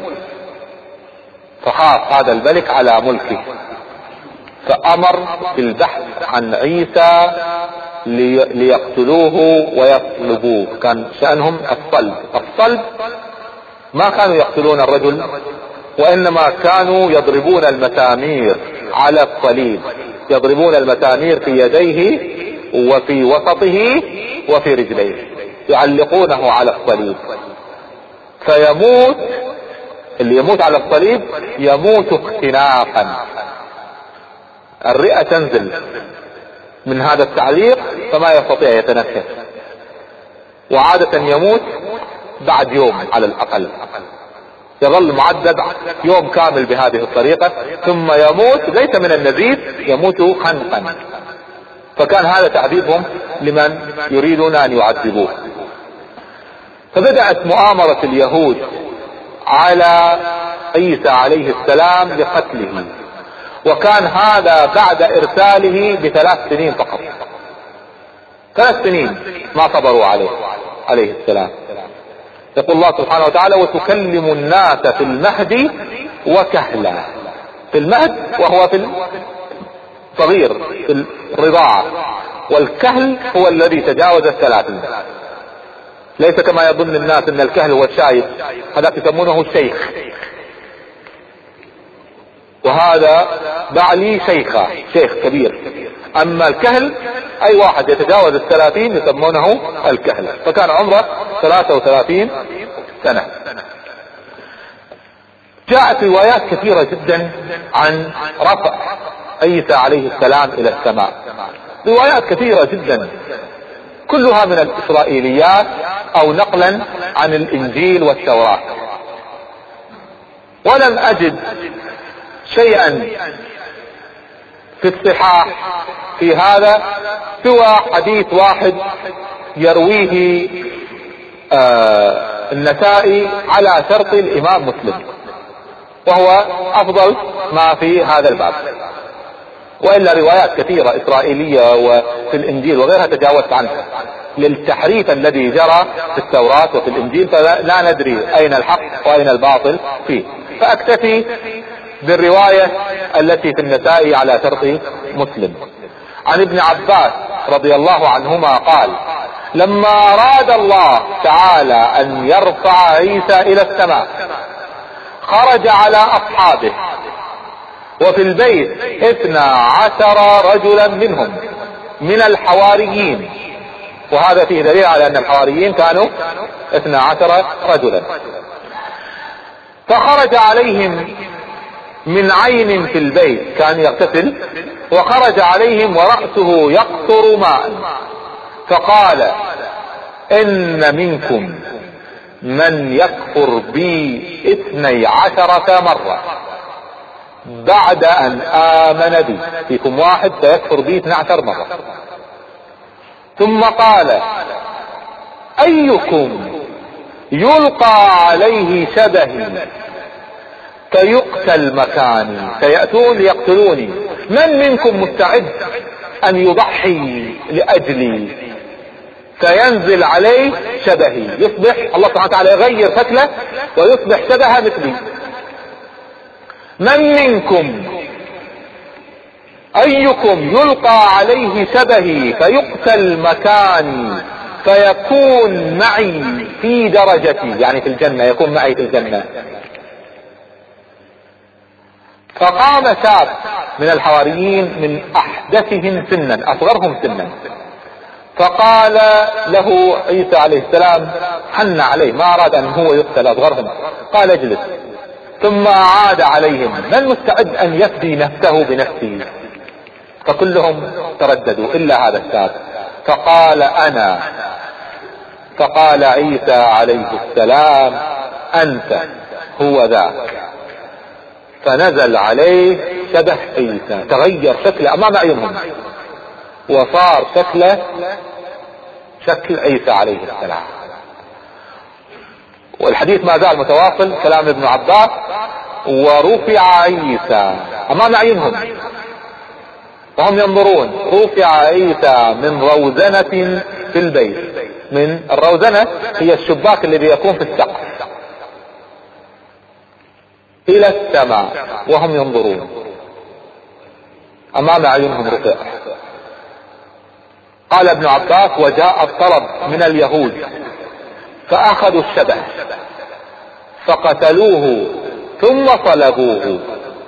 فخاف هذا الملك على ملكه، فامر بالبحث عن عيسى ليقتلوه ويصلبوه. كان شأنهم الصلب. الصلب ما كانوا يقتلون الرجل، وانما كانوا يضربون المسامير على الصليب، يضربون المسامير في يديه وفي وسطه وفي رجليه، يعلقونه على الصليب فيموت. اللي يموت على الصليب يموت اختناقا، الرئة تنزل من هذا التعليق فما يستطيع يتنفس، وعادة يموت بعد يوم على الاقل، يظل معذب يوم كامل بهذه الطريقة، ثم يموت ليس من النزيف، يموت خنقا. فكان هذا تعذيبهم لمن يريدون ان يعذبوه. فبدأت مؤامرة اليهود على عيسى عليه السلام لقتله، وكان هذا بعد ارساله بثلاث سنين فقط. ثلاث سنين ما صبروا عليه عليه السلام. يقول الله سبحانه وتعالى: وتكلم الناس في المهد وكهلا. في المهد وهو في الصغير في الرضاعة، والكهل هو الذي تجاوز الثلاثين. ليس كما يظن الناس ان الكهل هو الشايب، هذا يسمونه الشيخ، وهذا بعلي شيخة، شيخ كبير. اما الكهل اي واحد يتجاوز الثلاثين يسمونه الكهل. فكان عمره ثلاثة وثلاثين سنة. جاءت روايات كثيرة جدا عن رفع عيسى عليه السلام الى السماء، روايات كثيرة جدا كلها من الاسرائيليات او نقلا عن الانجيل والتوراة. ولم اجد شيئا في الصحاح في هذا سوى حديث واحد يرويه آه النسائي على شرط الامام مسلم، وهو افضل ما في هذا الباب. وإلا روايات كثيرة إسرائيلية وفي الإنجيل وغيرها تجاوزت عنها للتحريف الذي جرى في التوراة وفي الإنجيل، فلا ندري أين الحق وأين الباطل فيه، فأكتفي بالرواية التي في النسائي على شرط مسلم. عن ابن عباس رضي الله عنهما قال: لما أراد الله تعالى أن يرفع عيسى إلى السماء خرج على أصحابه، وفي البيت اثنى عشر رجلا منهم من الحواريين، وهذا فيه دليل على ان الحواريين كانوا اثنى عشر رجلا. فخرج عليهم من عين في البيت، كان يغتسل، وخرج عليهم ورأسه يقطر ماء، فقال: ان منكم من يكفر بي اثني عشرة مرة بعد ان امن بي، فيكم واحد سيكفر بي اثني عشر مرة. ثم قال: ايكم يلقى عليه شبهي فيقتل مكاني، سيأتون ليقتلوني، من منكم مستعد ان يضحي لاجلي فينزل عليه شبهي، يصبح الله سبحانه وتعالى يغير شكله ويصبح شبه مثلي. من منكم ايكم يلقى عليه شبهي فيقتل مكاني فيكون معي في درجتي، يعني في الجنة، يكون معي في الجنة. فقام شاب من الحواريين من احدثهم سنا، اصغرهم سنا، فقال له عيسى عليه السلام، حن عليه، ما اراد ان هو يقتل اصغرهم، قال: اجلس. ثم عاد عليهم: من مستعد ان يفدي نفسه بنفسه؟ فكلهم ترددوا الا هذا الشاب، فقال: انا. فقال عيسى عليه السلام: انت هو ذاك. فنزل عليه شبه عيسى، تغير شكله امام عيونهم وصار شكله شكل عيسى عليه السلام. والحديث ما زال متواصل، كلام ابن عباس: ورفع عيسى امام عيونهم وهم ينظرون، رفع عيسى من روزنة في البيت. من الروزنة هي الشباك اللي بيكون في السقف، الى السماء وهم ينظرون، امام عيونهم رفع. قال ابن عباس: وجاء الطلب من اليهود فاخذوا الشبه فقتلوه ثم صلبوه،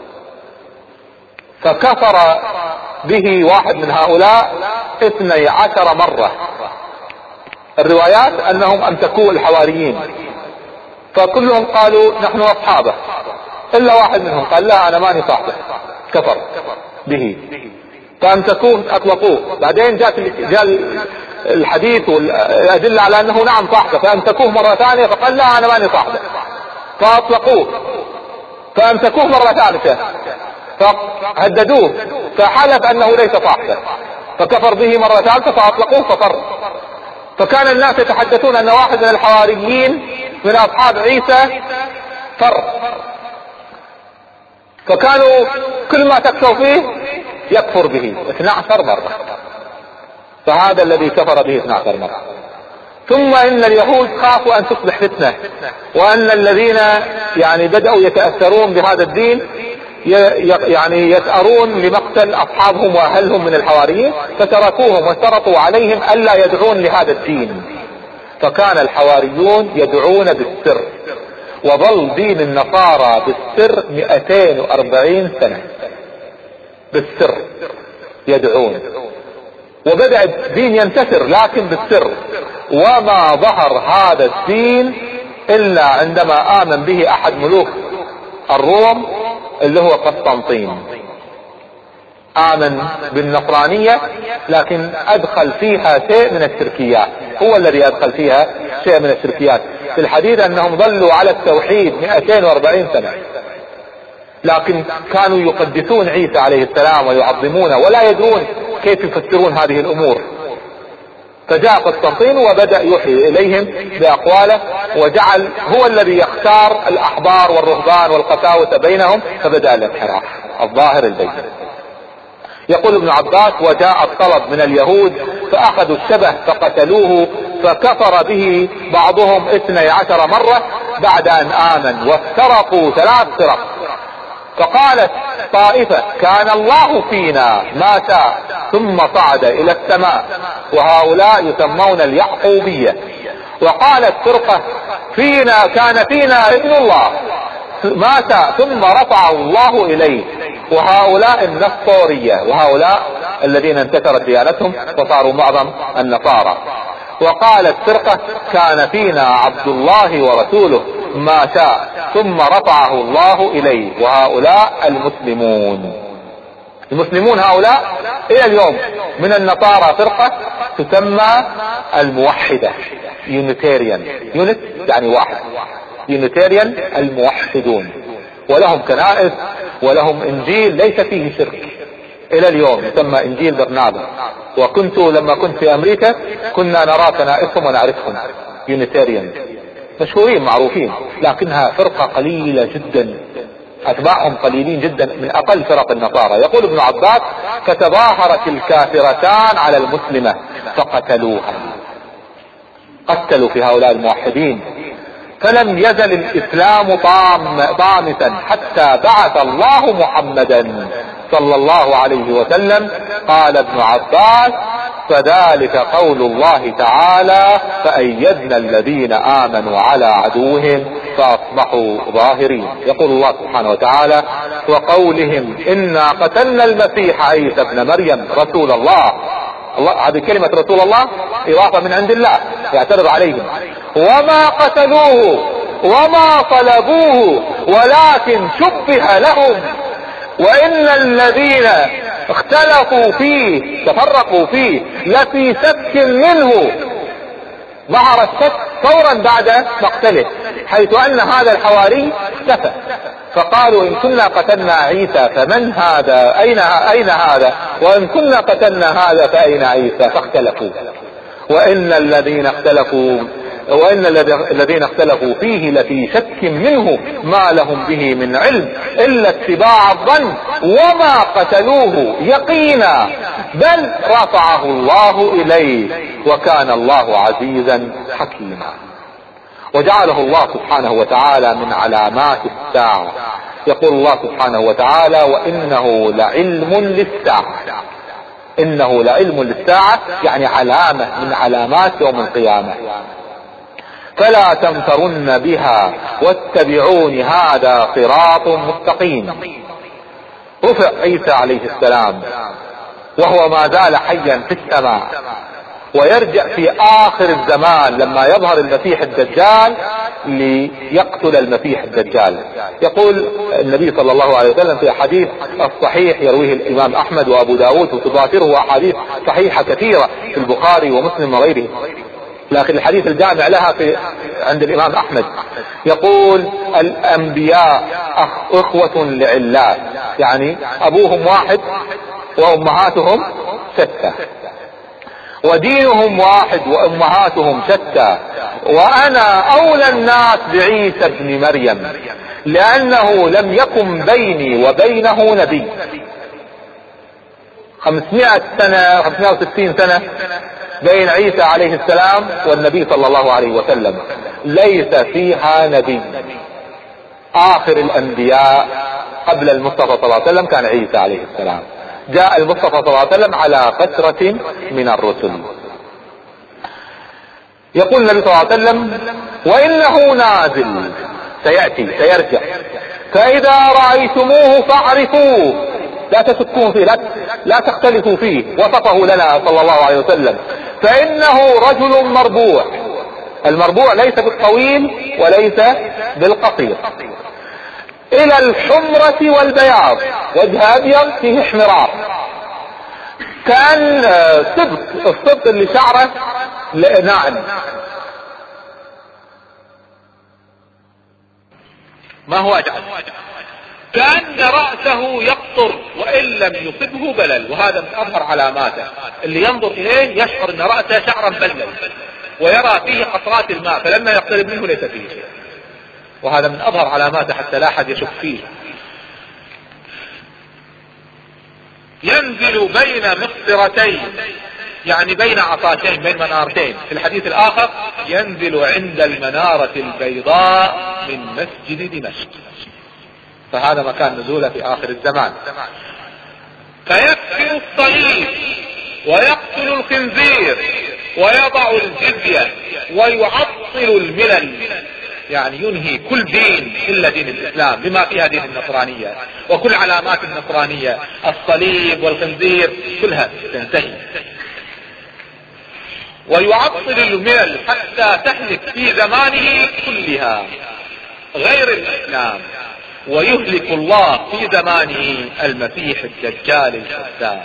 فكفر به واحد من هؤلاء اثني عشر مرة. الروايات انهم امسكوه الحواريين، فكلهم قالوا نحن اصحابه، الا واحد منهم قال: لا، انا ماني صاحبه، كفر به. فامسكوه اطلقوه. بعدين جاءت جاء الحديث والادله على انه نعم صاحبه، فامسكوه مره ثانيه فقال: لا، انا ماني صاحبه، فاطلقوه. فامسكوه مره ثالثه فهددوه، فحلف انه ليس صاحبه، فكفر به مره ثالثه فاطلقوه ففر. فكان الناس يتحدثون ان واحد من الحواريين من اصحاب عيسى فر، فكانوا كل ما تكفوا فيه يكفر به اثني عشر مرة. فهذا الذي كفر به اثني عشر مرة. ثم ان اليهود خافوا ان تصبح فتنة، وان الذين يعني بدأوا يتأثرون بهذا الدين يعني يسأرون لمقتل اصحابهم واهلهم من الحواريين، فتركوهم واشترطوا عليهم الا يدعون لهذا الدين. فكان الحواريون يدعون بالسر، وظل دين النصارى بالسر مئتين واربعين سنة بالسر يدعون، وبدأ الدين ينتشر لكن بالسر. وما ظهر هذا الدين الا عندما امن به احد ملوك الروم اللي هو قسطنطين، امن بالنصرانية لكن ادخل فيها شيء من الشركيات، هو الذي ادخل فيها شيء من الشركيات. في الحديث انهم ظلوا على التوحيد مئتين واربعين سنة، لكن كانوا يقدسون عيسى عليه السلام ويعظمونه ولا يدرون كيف يفسرون هذه الامور. فجاء قسطنطين وبدأ يوحي اليهم باقواله، وجعل هو الذي يختار الاحبار والرهبان والقساوسة بينهم، فبدأ الانحراف الظاهر البين. يقول ابن عباس: وجاء الطلب من اليهود فاخذوا الشبه فقتلوه، فكفر به بعضهم اثني عشر مرة بعد ان امن، وافترقوا ثلاث فرق. فقالت طائفة: كان الله فينا ما شاء، ثم صعد الى السماء، وهؤلاء يسمون اليعقوبية. وقالت فرقة: فينا كان فينا ابن الله ما شاء، ثم رفعه الله اليه، وهؤلاء النصارية، وهؤلاء الذين انتشرت ديانتهم وصاروا معظم النصارى. وقالت فرقة: كان فينا عبد الله ورسوله ما شاء، ثم رفعه الله اليه، وهؤلاء المسلمون. المسلمون هؤلاء الى اليوم من النصارى فرقة تسمى الموحدة، يونيتيريان، يونت يعني واحد، يونيتيريان الموحدون، ولهم كنائس ولهم انجيل ليس فيه شرك الى اليوم، يسمى انجيل برنابا. وكنت لما كنت في امريكا كنا نرى كنائسهم ونعرفهم، يونيتيريان مشهورين معروفين، لكنها فرقة قليلة جدا، اتباعهم قليلين جدا، من اقل فرق النصارى. يقول ابن عباس: فتظاهرت الكافرتان على المسلمة فقتلوها، قتلوا في هؤلاء الموحدين. فلم يزل الاسلام طام طامسا حتى بعث الله محمدا صلى الله عليه وسلم. قال ابن عباس: فذلك قول الله تعالى: فأيدنا الذين آمنوا على عدوهم فأصبحوا ظاهرين. يقول الله سبحانه وتعالى: وقولهم إنا قتلنا المسيح عيسى ابن مريم رسول الله. الله، هذه كلمة رسول الله إضافة من عند الله، يعترض عليهم: وما قتلوه وما صلبوه ولكن شبه لهم، وإن الذين اختلفوا فيه تفرقوا فيه لفي شك منه. ظهر الشك فورا بعد مقتله، حيث أن هذا الحواري اختفى، فقالوا: إن كنا قتلنا عيسى فمن هذا؟ أين أين هذا؟ وإن كنا قتلنا هذا فأين عيسى؟ فاختلفوا. وإن الذين اختلفوا وإن الذين اختلفوا فيه لفي شك منه ما لهم به من علم إلا اتباع الظن، وما قتلوه يقينا بل رفعه الله إليه، وكان الله عزيزا حكيما. وجعله الله سبحانه وتعالى من علامات الساعة. يقول الله سبحانه وتعالى: وإنه لعلم للساعة. إنه لعلم للساعة يعني علامة من علامات يوم القيامة. فلا تمترن بها واتبعون هذا صراط مستقيم. رفع عيسى عليه السلام وهو ما زال حيا في السماء، ويرجع في آخر الزمان لما يظهر المسيح الدجال ليقتل المسيح الدجال. يقول النبي صلى الله عليه وسلم في حديث الصحيح يرويه الإمام أحمد وأبو داود وتضافره أحاديث صحيحة كثيرة في البخاري ومسلم وغيره، لكن الحديث الجامع لها في عند الإمام أحمد، يقول: الأنبياء أخوة لعلات، يعني أبوهم واحد وأمهاتهم ستة، ودينهم واحد وأمهاتهم شتى، وأنا أولى الناس بعيسى ابن مريم لأنه لم يكن بيني وبينه نبي. خمسمائة سنة خمسمائة وستين سنة بين عيسى عليه السلام والنبي صلى الله عليه وسلم، ليس فيها نبي. آخر الأنبياء قبل المصطفى صلى الله عليه وسلم كان عيسى عليه السلام. جاء المصطفى صلى الله عليه وسلم على فترة من الرسل. يقول النبي صلى الله عليه وسلم: وإنه نازل، سيأتي سيرجع، فإذا رأيتموه فاعرفوه، لا تشكوا فيه، لا, لا تختلفوا فيه. وصفه لنا صلى الله عليه وسلم: فإنه رجل مربوع. المربوع ليس بالطويل وليس بالقصير، إلى الحمرة والبياض، وجه أبيض فيه احمرار، كان سبط، السبط اللي شعره ناعم، ما هو أجعد، كأن رأسه يقطر وإن لم يصبه بلل، وهذا من أظهر علاماته. اللي ينظر إليه يشعر أن رأسه شعرا بلل ويرى فيه قطرات الماء، فلما يقترب منه ليس فيه شيء، وهذا من أظهر علاماته حتى لا أحد يشك فيه. ينزل بين مقصرتين، يعني بين عصاتين، بين منارتين. في الحديث الآخر ينزل عند المنارة البيضاء من مسجد دمشق، فهذا مكان نزوله في آخر الزمان. فيكسر الصليب ويقتل الخنزير ويضع الجزية ويعطل الملل، يعني ينهي كل دين إلا دين الإسلام بما فيها دين النصرانية وكل علامات النصرانية، الصليب والخنزير كلها تنتهي. ويعطل الملل حتى تهلك في زمانه كلها غير الإسلام، ويهلك الله في زمانه المسيح الدجال الكذاب،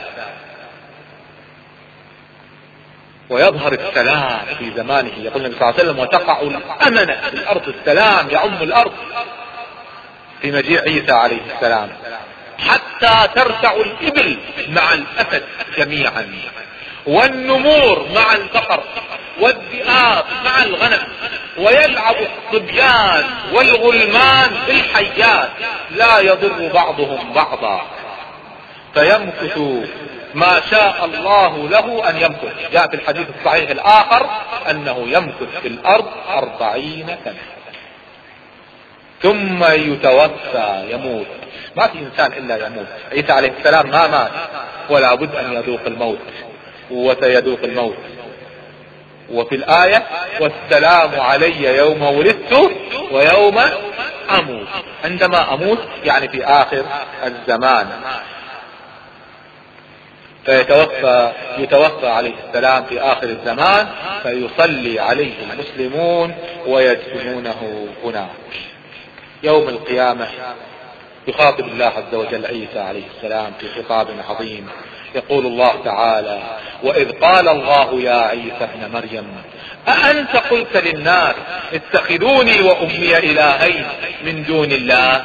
ويظهر السلام في زمانه. يقول النبي صلى الله عليه وسلم: وتقع الأمنة في الأرض، السلام يعم الأرض في مجيء عيسى عليه السلام، حتى ترتع الإبل مع الأسد جميعا، والنمور مع البقر، والذئاب مع الغنم، ويلعب الصبيان والغلمان بالحيات، لا يضر بعضهم بعضا، فيمكث ما شاء الله له أن يمكث. جاء في الحديث الصحيح الآخر أنه يمكث في الأرض أربعين سنة ثم يتوفى، يموت. ما في إنسان إلا يموت. عيسى عليه السلام ما مات، ولا بد أن يذوق الموت، وسيذوق الموت. وفي الآية: والسلام علي يوم ولدت ويوم أموت. عندما أموت يعني في آخر الزمان. فيتوفى يتوفى عليه السلام في آخر الزمان، فيصلي عليه المسلمون ويدفنونه هناك. يوم القيامة يخاطب الله عز وجل عيسى عليه السلام في خطاب عظيم. يقول الله تعالى: وإذ قال الله يا عيسى ابن مريم أأنت قلت للناس اتخذوني وأمي إلهين من دون الله؟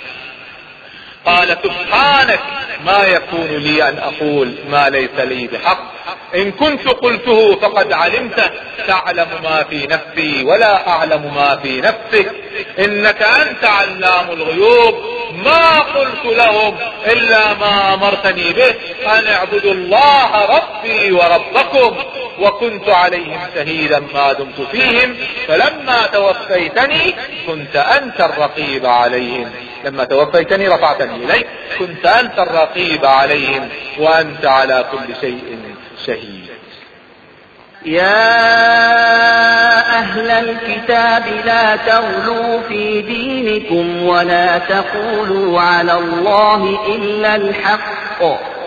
قال: سبحانك ما يكون لي أن أقول ما ليس لي بحق، إن كنت قلته فقد علمته، تعلم ما في نفسي ولا أعلم ما في نفسك، إنك أنت علام الغيوب. ما قلت لهم إلا ما أمرتني به، أن اعبدوا الله ربي وربكم، وكنت عليهم شهيدا ما دمت فيهم، فلما توفيتني كنت أنت الرقيب عليهم. لما توفيتني رفعتني إليك، كنت أنت الرقيب عليهم، وأنت على كل شيء شهيد. يا أهل الكتاب لا تغلوا في دينكم ولا تقولوا على الله إلا الحق،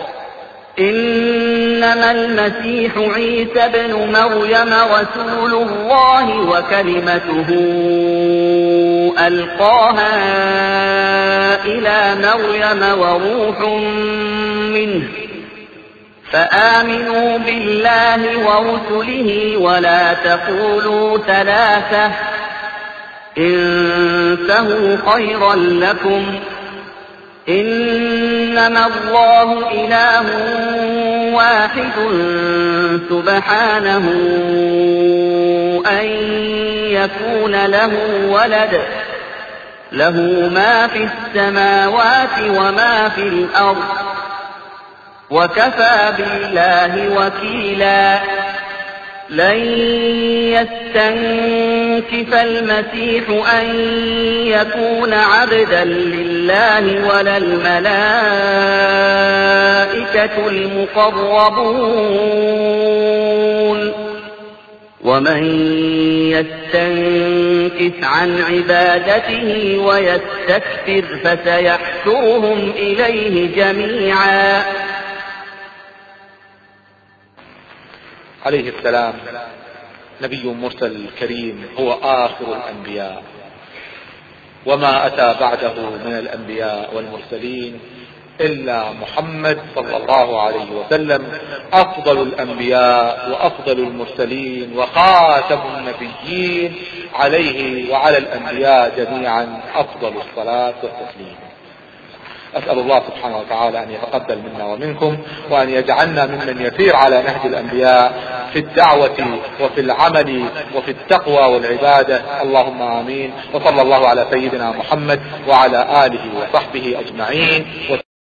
إنما المسيح عيسى ابن مريم رسول الله وكلمته ألقاها إلى مريم وروح منه، فآمنوا بالله ورسله ولا تقولوا ثلاثة، انتهوا خيرا لكم، إنما الله إله واحد سبحانه أن يكون له ولد، له ما في السماوات وما في الأرض، وكفى بالله وكيلا. لن يستنكف المسيح أن يكون عبدا لله ولا الملائكة المقربون، ومن يستنكف عن عبادته ويستكبر فسيحشرهم إليه جميعا. عليه السلام نبي مرسل كريم، هو آخر الأنبياء، وما أتى بعده من الأنبياء والمرسلين إلا محمد صلى الله عليه وسلم، أفضل الأنبياء وأفضل المرسلين وخاتم النبيين، عليه وعلى الأنبياء جميعا أفضل الصلاة والتسليم. أسأل الله سبحانه وتعالى أن يتقبل منا ومنكم، وأن يجعلنا ممن يسير على نهج الأنبياء في الدعوة وفي العمل وفي التقوى والعبادة. اللهم آمين. وصلى الله على سيدنا محمد وعلى آله وصحبه أجمعين.